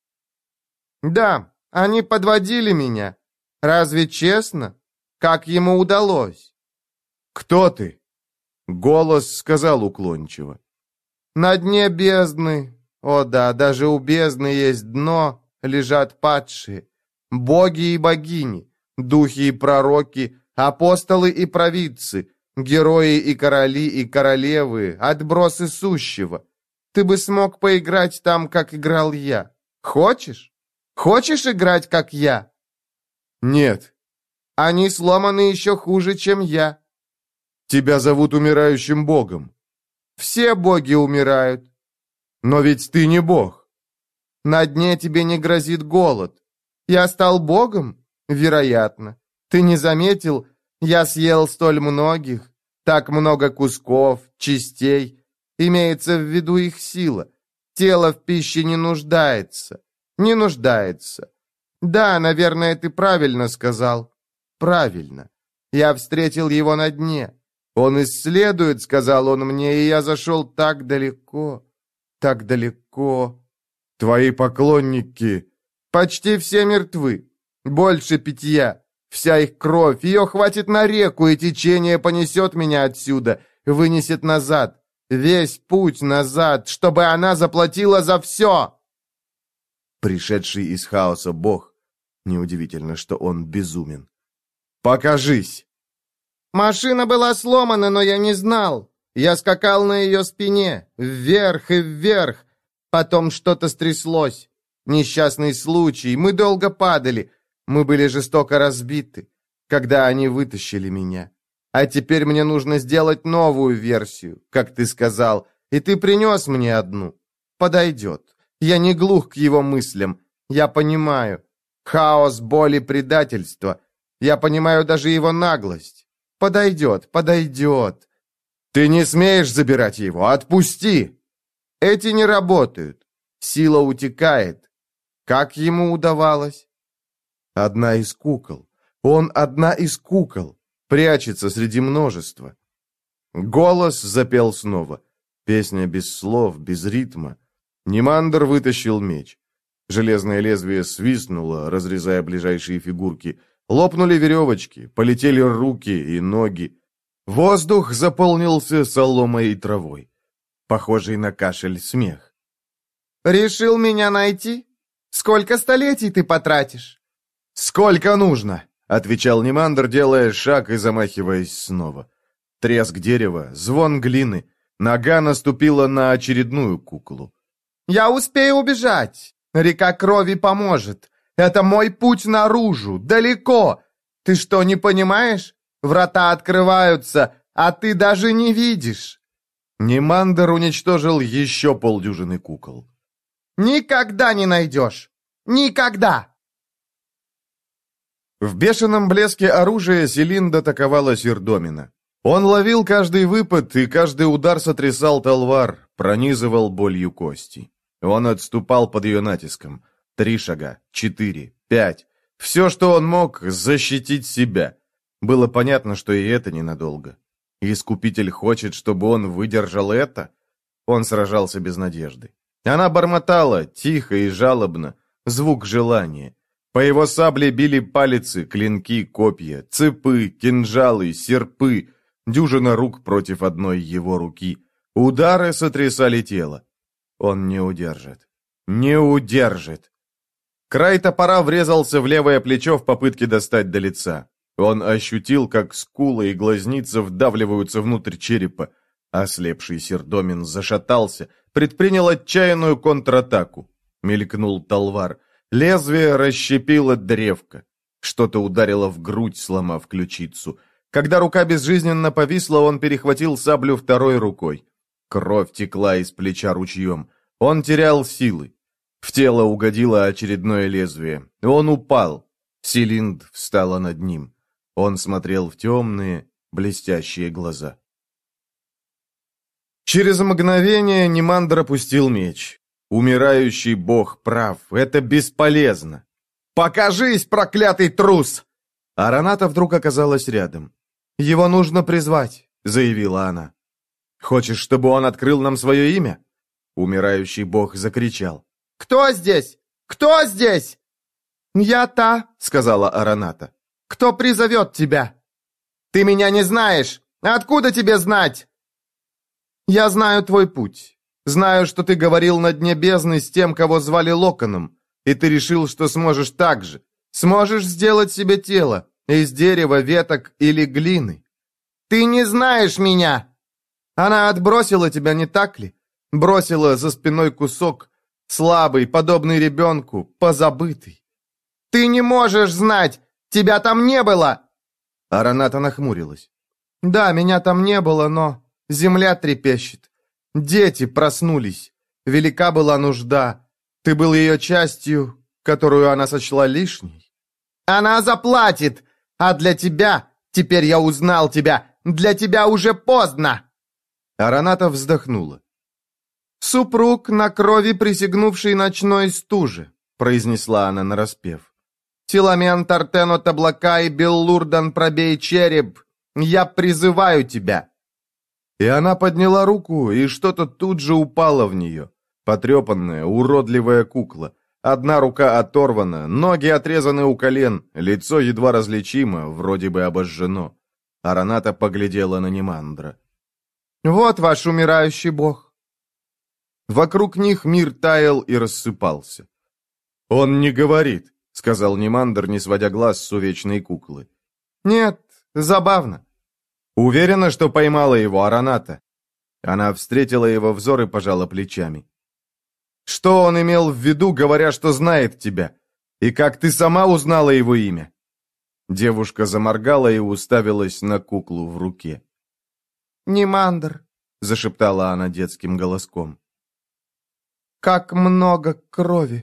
«Да, они подводили меня. Разве честно? Как ему удалось?» «Кто ты?» Голос сказал уклончиво. «На дне бездны, о да, даже у бездны есть дно, лежат падшие, боги и богини, духи и пророки, апостолы и провидцы, герои и короли и королевы, отбросы сущего. Ты бы смог поиграть там, как играл я. Хочешь? Хочешь играть, как я?» «Нет. Они сломаны еще хуже, чем я». «Тебя зовут умирающим богом». «Все боги умирают». «Но ведь ты не бог». «На дне тебе не грозит голод. Я стал богом? Вероятно. Ты не заметил? Я съел столь многих, так много кусков, частей. Имеется в виду их сила. Тело в пище не нуждается. Не нуждается. Да, наверное, ты правильно сказал. Правильно. Я встретил его на дне. Он исследует, сказал он мне, и я зашел так далеко, так далеко. Твои поклонники почти все мертвы. Больше питья. Вся их кровь, ее хватит на реку, и течение понесет меня отсюда, вынесет назад. Весь путь назад, чтобы она заплатила за все. Пришедший из хаоса бог. Неудивительно, что он безумен. Покажись. Машина была сломана, но я не знал. Я скакал на ее спине, вверх и вверх. Потом что-то стряслось. Несчастный случай, мы долго падали. Мы были жестоко разбиты, когда они вытащили меня. А теперь мне нужно сделать новую версию, как ты сказал, и ты принес мне одну. Подойдет. Я не глух к его мыслям. Я понимаю. Хаос, боль и предательство. Я понимаю даже его наглость. Подойдет, подойдет. Ты не смеешь забирать его, отпусти. Эти не работают. Сила утекает. Как ему удавалось? Одна из кукол. Он одна из кукол. Прячется среди множества. Голос запел снова. Песня без слов, без ритма. Нимандр вытащил меч. Железное лезвие свистнуло, разрезая ближайшие фигурки. Лопнули веревочки, полетели руки и ноги. Воздух заполнился соломой и травой. Похожий на кашель смех. «Решил меня найти? Сколько столетий ты потратишь?» «Сколько нужно?» — отвечал Нимандр, делая шаг и замахиваясь снова. Треск дерева, звон глины. Нога наступила на очередную куклу. «Я успею убежать. Река крови поможет. Это мой путь наружу, далеко. Ты что, не понимаешь? Врата открываются, а ты даже не видишь». Нимандр уничтожил еще полдюжины кукол. «Никогда не найдешь! Никогда!» В бешеном блеске оружия Селинда атаковала Сирдомина. Он ловил каждый выпад, и каждый удар сотрясал Талвар, пронизывал болью кости. Он отступал под ее натиском. Три шага, четыре, пять. Все, что он мог, защитить себя. Было понятно, что и это ненадолго. Искупитель хочет, чтобы он выдержал это? Он сражался без надежды. Она бормотала, тихо и жалобно, звук желания. По его сабле били палицы, клинки, копья, цепы, кинжалы, серпы, дюжина рук против одной его руки. Удары сотрясали тело. Он не удержит. Не удержит. Край топора врезался в левое плечо в попытке достать до лица. Он ощутил, как скулы и глазницы вдавливаются внутрь черепа. Ослепший Сердомин зашатался, предпринял отчаянную контратаку. Мелькнул талвар. Лезвие расщепило древко. Что-то ударило в грудь, сломав ключицу. Когда рука безжизненно повисла, он перехватил саблю второй рукой. Кровь текла из плеча ручьем. Он терял силы. В тело угодило очередное лезвие. Он упал. Селинд встала над ним. Он смотрел в темные, блестящие глаза. Через мгновение Нимандр опустил меч. Умирающий бог прав. Это бесполезно. «Покажись, проклятый трус!» Араната вдруг оказалась рядом. «Его нужно призвать», — заявила она. «Хочешь, чтобы он открыл нам свое имя?» Умирающий бог закричал. «Кто здесь? Кто здесь?» «Я та», — сказала Араната. «Кто призовет тебя?» «Ты меня не знаешь! Откуда тебе знать?» «Я знаю твой путь. Знаю, что ты говорил на дне бездны с тем, кого звали Локоном, и ты решил, что сможешь так же. Сможешь сделать себе тело из дерева, веток или глины. Ты не знаешь меня!» Она отбросила тебя, не так ли? Бросила за спиной кусок, слабый, подобный ребенку, позабытый. «Ты не можешь знать! Тебя там не было!» Араната нахмурилась. «Да, меня там не было, но земля трепещет. Дети проснулись. Велика была нужда. Ты был ее частью, которую она сочла лишней. Она заплатит! А для тебя, теперь я узнал тебя, для тебя уже поздно!» Араната вздохнула. «Супруг на крови присягнувший ночной стуже», произнесла она нараспев. «Тиламен Тартено Таблака и Беллурдан пробей череп, я призываю тебя!» И она подняла руку, и что-то тут же упало в нее. Потрепанная, уродливая кукла. Одна рука оторвана, ноги отрезаны у колен, лицо едва различимо, вроде бы обожжено. Араната поглядела на Нимандра. «Вот ваш умирающий бог». Вокруг них мир таял и рассыпался. «Он не говорит», — сказал Нимандр, не сводя глаз с увечной куклы. «Нет, забавно». «Уверена, что поймала его Араната?» Она встретила его взор и пожала плечами. «Что он имел в виду, говоря, что знает тебя? И как ты сама узнала его имя?» Девушка заморгала и уставилась на куклу в руке. «Нимандр», — зашептала она детским голоском. «Как много крови!»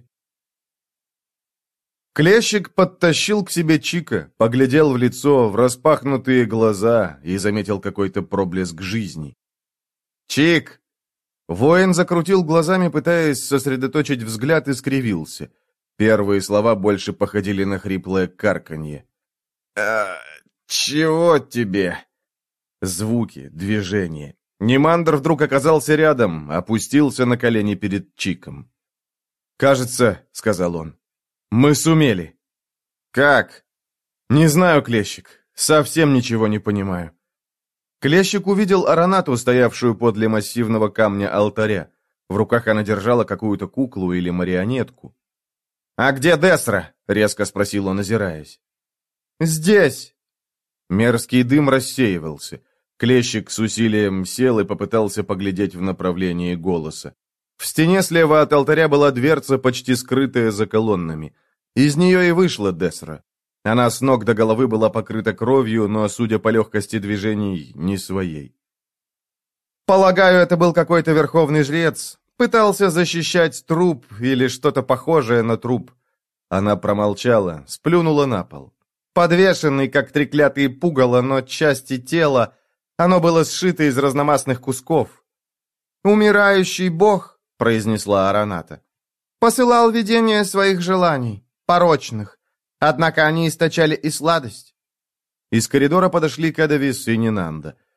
Клещик подтащил к себе Чика, поглядел в лицо, в распахнутые глаза и заметил какой-то проблеск жизни. «Чик!» Воин закрутил глазами, пытаясь сосредоточить взгляд, и скривился. Первые слова больше походили на хриплое карканье. «А, чего тебе?» Звуки, движения. Нимандр вдруг оказался рядом, опустился на колени перед Чиком. «Кажется, — сказал он, — мы сумели». «Как?» «Не знаю, Клещик, совсем ничего не понимаю». Клещик увидел Аранату, стоявшую подле массивного камня алтаря. В руках она держала какую-то куклу или марионетку. «А где Десра?» — резко спросил он, озираясь. «Здесь». Мерзкий дым рассеивался. Клещик с усилием сел и попытался поглядеть в направлении голоса. В стене слева от алтаря была дверца, почти скрытая за колоннами. Из нее и вышла Десра. Она с ног до головы была покрыта кровью, но, судя по легкости движений, не своей. «Полагаю, это был какой-то верховный жрец. Пытался защищать труп или что-то похожее на труп». Она промолчала, сплюнула на пол. Подвешенный, как треклятые пугало, но части тела, оно было сшито из разномастных кусков. «Умирающий бог», — произнесла Араната, — «посылал видение своих желаний, порочных, однако они источали и сладость». Из коридора подошли Кадавис и Нинанда.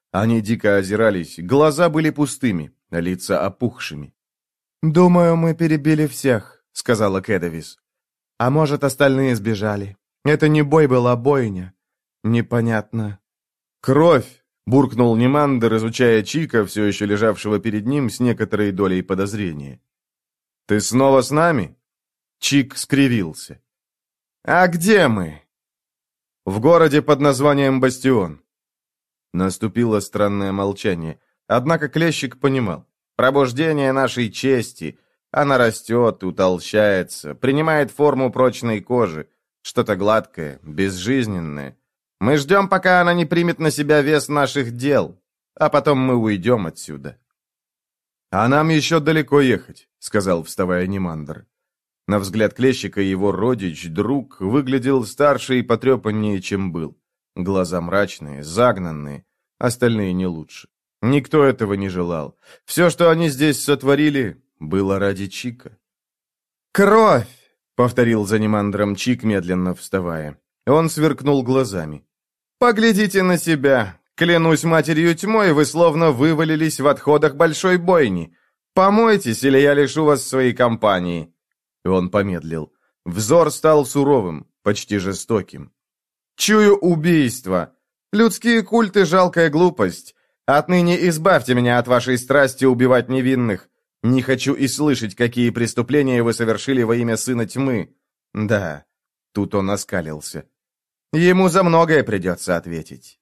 Они дико озирались, глаза были пустыми, а лица опухшими. «Думаю, мы перебили всех», — сказала Кэдовис. «А может, остальные сбежали. Это не бой был, а бойня. Непонятно». «Кровь!» — буркнул Нимандер, изучая Чика, все еще лежавшего перед ним с некоторой долей подозрения. «Ты снова с нами?» Чик скривился. «А где мы?» «В городе под названием Бастион». Наступило странное молчание, однако Клещик понимал. Пробуждение нашей чести. Она растет, утолщается, принимает форму прочной кожи. Что-то гладкое, безжизненное. Мы ждем, пока она не примет на себя вес наших дел, а потом мы уйдем отсюда. «А нам еще далеко ехать», — сказал, вставая Нимандр. На взгляд Клещика его родич, друг, выглядел старше и потрепаннее, чем был. Глаза мрачные, загнанные, остальные не лучше. Никто этого не желал. Все, что они здесь сотворили, было ради Чика. «Кровь!» — повторил за Нимандром Чик, медленно вставая. Он сверкнул глазами. «Поглядите на себя! Клянусь матерью тьмой, вы словно вывалились в отходах большой бойни. Помойтесь, или я лишу вас своей компании!» Он помедлил. Взор стал суровым, почти жестоким. «Чую убийство! Людские культы — жалкая глупость. Отныне избавьте меня от вашей страсти убивать невинных. Не хочу и слышать, какие преступления вы совершили во имя Сына Тьмы. Да, тут он оскалился. Ему за многое придется ответить».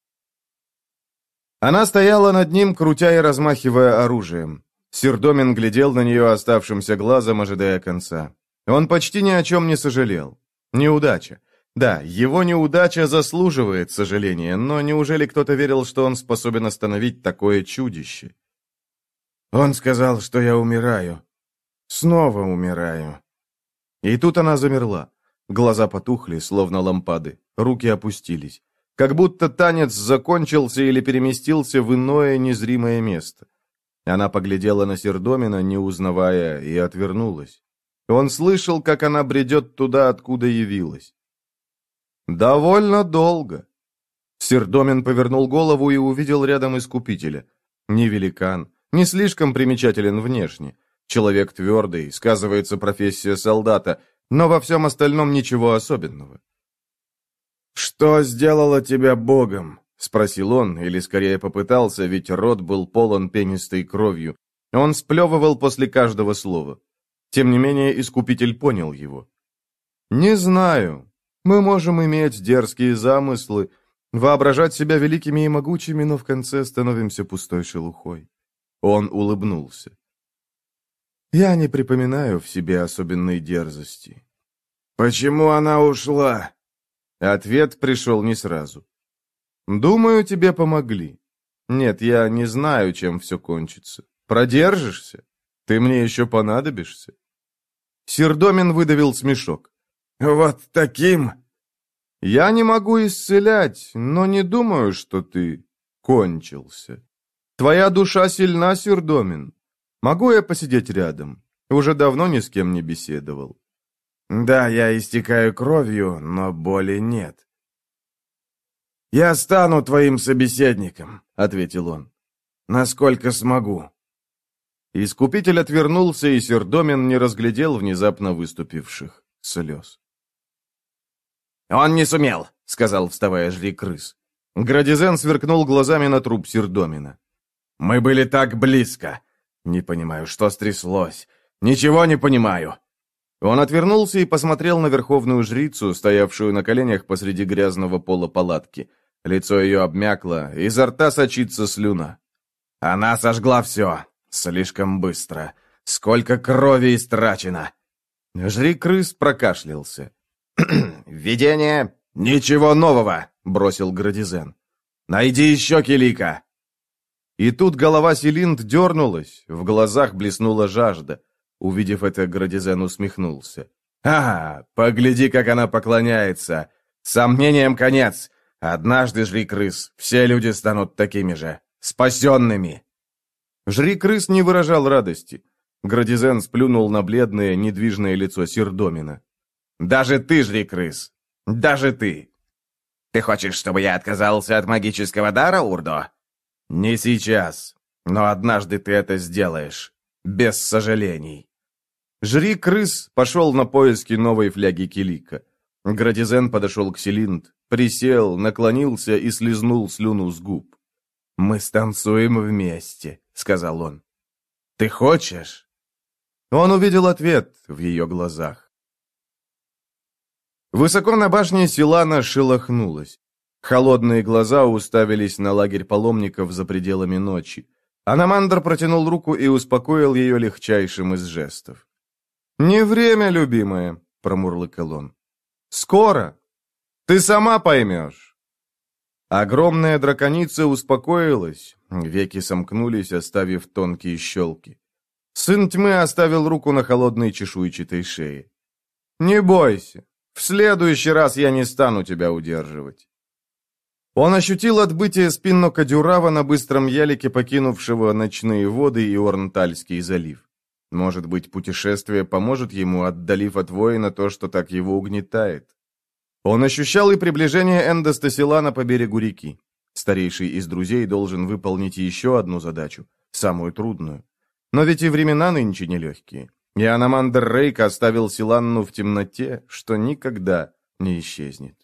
Она стояла над ним, крутя и размахивая оружием. Сердомин глядел на нее оставшимся глазом, ожидая конца. Он почти ни о чем не сожалел. Неудача. Да, его неудача заслуживает сожаления, но неужели кто-то верил, что он способен остановить такое чудище? Он сказал, что я умираю. Снова умираю. И тут она замерла. Глаза потухли, словно лампады. Руки опустились. Как будто танец закончился или переместился в иное незримое место. Она поглядела на Сердомина, не узнавая, и отвернулась. Он слышал, как она бредет туда, откуда явилась. «Довольно долго». Сердомин повернул голову и увидел рядом Искупителя. Не великан, не слишком примечателен внешне. Человек твердый, сказывается профессия солдата, но во всем остальном ничего особенного. «Что сделало тебя Богом?» — спросил он, или скорее попытался, ведь рот был полон пенистой кровью. Он сплевывал после каждого слова. Тем не менее, Искупитель понял его. «Не знаю. Мы можем иметь дерзкие замыслы, воображать себя великими и могучими, но в конце становимся пустой шелухой». Он улыбнулся. «Я не припоминаю в себе особенной дерзости». «Почему она ушла?» Ответ пришел не сразу. «Думаю, тебе помогли. Нет, я не знаю, чем все кончится. Продержишься? Ты мне еще понадобишься?» Сердомин выдавил смешок. «Вот таким?» «Я не могу исцелять, но не думаю, что ты кончился. Твоя душа сильна, Сердомин. Могу я посидеть рядом? Уже давно ни с кем не беседовал». «Да, я истекаю кровью, но боли нет». «Я стану твоим собеседником», — ответил он. «Насколько смогу». Искупитель отвернулся, и Сердомин не разглядел внезапно выступивших слез. «Он не сумел», — сказал, вставая жри-крыс. Градизен сверкнул глазами на труп Сердомина. «Мы были так близко. Не понимаю, что стряслось. Ничего не понимаю». Он отвернулся и посмотрел на верховную жрицу, стоявшую на коленях посреди грязного пола палатки. Лицо ее обмякло, изо рта сочится слюна. «Она сожгла все. Слишком быстро. Сколько крови истрачено!» Жри-крыс прокашлялся. «Видение?» «Ничего нового!» — бросил Градизен. «Найди еще Килика!» И тут голова Селинд дернулась, в глазах блеснула жажда. Увидев это, Градизен усмехнулся. «Ага, погляди, как она поклоняется! Сомнением конец! Однажды, Жри-крыс, все люди станут такими же, спасенными!» Жри-крыс не выражал радости. Градизен сплюнул на бледное, недвижное лицо Сердомина. «Даже ты, Жри-крыс! Даже ты!» «Ты хочешь, чтобы я отказался от магического дара, Урдо?» «Не сейчас, но однажды ты это сделаешь, без сожалений». Жри-крыс пошел на поиски новой фляги килика. Градизен подошел к Селинд, присел, наклонился и слезнул слюну с губ. «Мы станцуем вместе», — сказал он. «Ты хочешь?» Он увидел ответ в ее глазах. Высоко на башне Силана шелохнулась. Холодные глаза уставились на лагерь паломников за пределами ночи. Аномандр протянул руку и успокоил ее легчайшим из жестов. «Не время, любимая», — промурлыкал он. «Скоро. Ты сама поймешь». Огромная драконица успокоилась, веки сомкнулись, оставив тонкие щелки. Сын тьмы оставил руку на холодной чешуйчатой шее. «Не бойся, в следующий раз я не стану тебя удерживать». Он ощутил отбытие Спинно-Кадюрава на быстром ялике, покинувшего ночные воды и Орнтальский залив. Может быть, путешествие поможет ему, отдалив от воина то, что так его угнетает. Он ощущал и приближение Эндостасилана по берегу реки. Старейший из друзей должен выполнить еще одну задачу, самую трудную. Но ведь и времена нынче нелегкие. И Аномандр Рейк оставил Силанну в темноте, что никогда не исчезнет.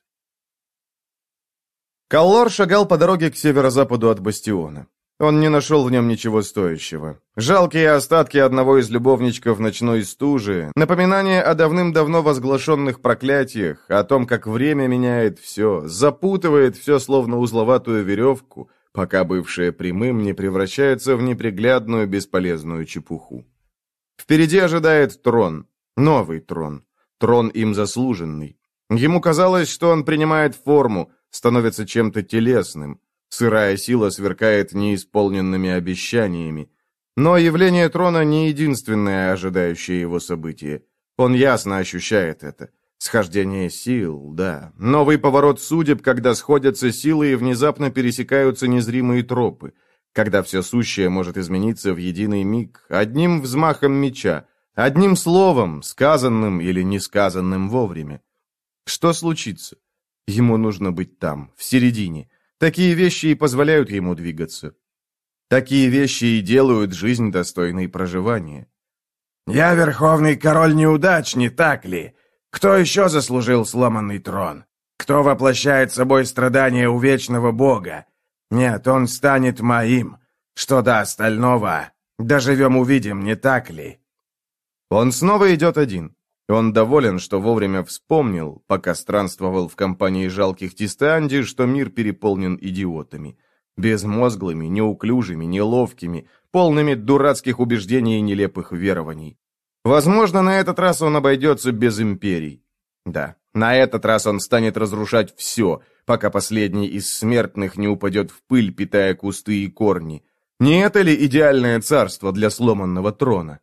Каллор шагал по дороге к северо-западу от бастиона. Он не нашел в нем ничего стоящего. Жалкие остатки одного из любовничков ночной стужи, напоминание о давным-давно возглашенных проклятиях, о том, как время меняет все, запутывает все словно узловатую веревку, пока бывшее прямым не превращается в неприглядную бесполезную чепуху. Впереди ожидает трон, новый трон, трон им заслуженный. Ему казалось, что он принимает форму, становится чем-то телесным. Сырая сила сверкает неисполненными обещаниями. Но явление трона не единственное ожидающее его событие. Он ясно ощущает это. Схождение сил, да. Новый поворот судеб, когда сходятся силы и внезапно пересекаются незримые тропы. Когда все сущее может измениться в единый миг, одним взмахом меча, одним словом, сказанным или несказанным вовремя. Что случится? Ему нужно быть там, в середине. Такие вещи и позволяют ему двигаться. Такие вещи и делают жизнь достойной проживания. «Я верховный король неудач, не так ли? Кто еще заслужил сломанный трон? Кто воплощает собой страдания у вечного бога? Нет, он станет моим. Что до остального? Доживем-увидим, не так ли?» Он снова идет один. Он доволен, что вовремя вспомнил, пока странствовал в компании жалких Тистеанди, что мир переполнен идиотами. Безмозглыми, неуклюжими, неловкими, полными дурацких убеждений и нелепых верований. Возможно, на этот раз он обойдется без империй. Да, на этот раз он станет разрушать все, пока последний из смертных не упадет в пыль, питая кусты и корни. Не это ли идеальное царство для сломанного трона?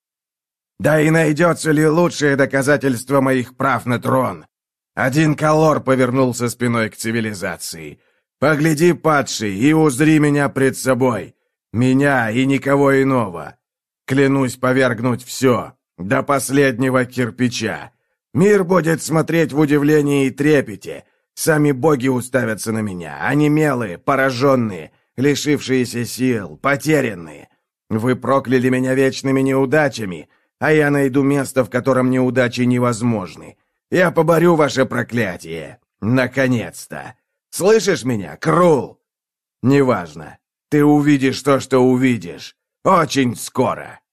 «Да и найдется ли лучшее доказательство моих прав на трон? Один Каллор повернулся спиной к цивилизации. Погляди, падший, и узри меня пред собой. Меня и никого иного. Клянусь повергнуть все, до последнего кирпича. Мир будет смотреть в удивлении и трепете. Сами боги уставятся на меня, онемелые, пораженные, лишившиеся сил, потерянные. Вы прокляли меня вечными неудачами, а я найду место, в котором неудачи невозможны. Я поборю ваше проклятие. Наконец-то. Слышишь меня, Крул? Неважно. Ты увидишь то, что увидишь. Очень скоро.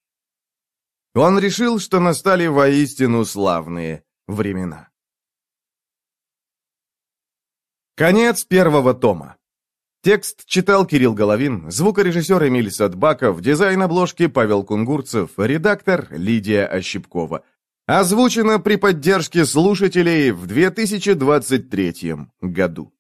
Он решил, что настали воистину славные времена. Конец первого тома. Текст читал Кирилл Головин, звукорежиссер Эмиль Садбаков, дизайн обложки Павел Кунгурцев, редактор Лидия Ощепкова. Озвучено при поддержке слушателей в две тысячи двадцать третьем году.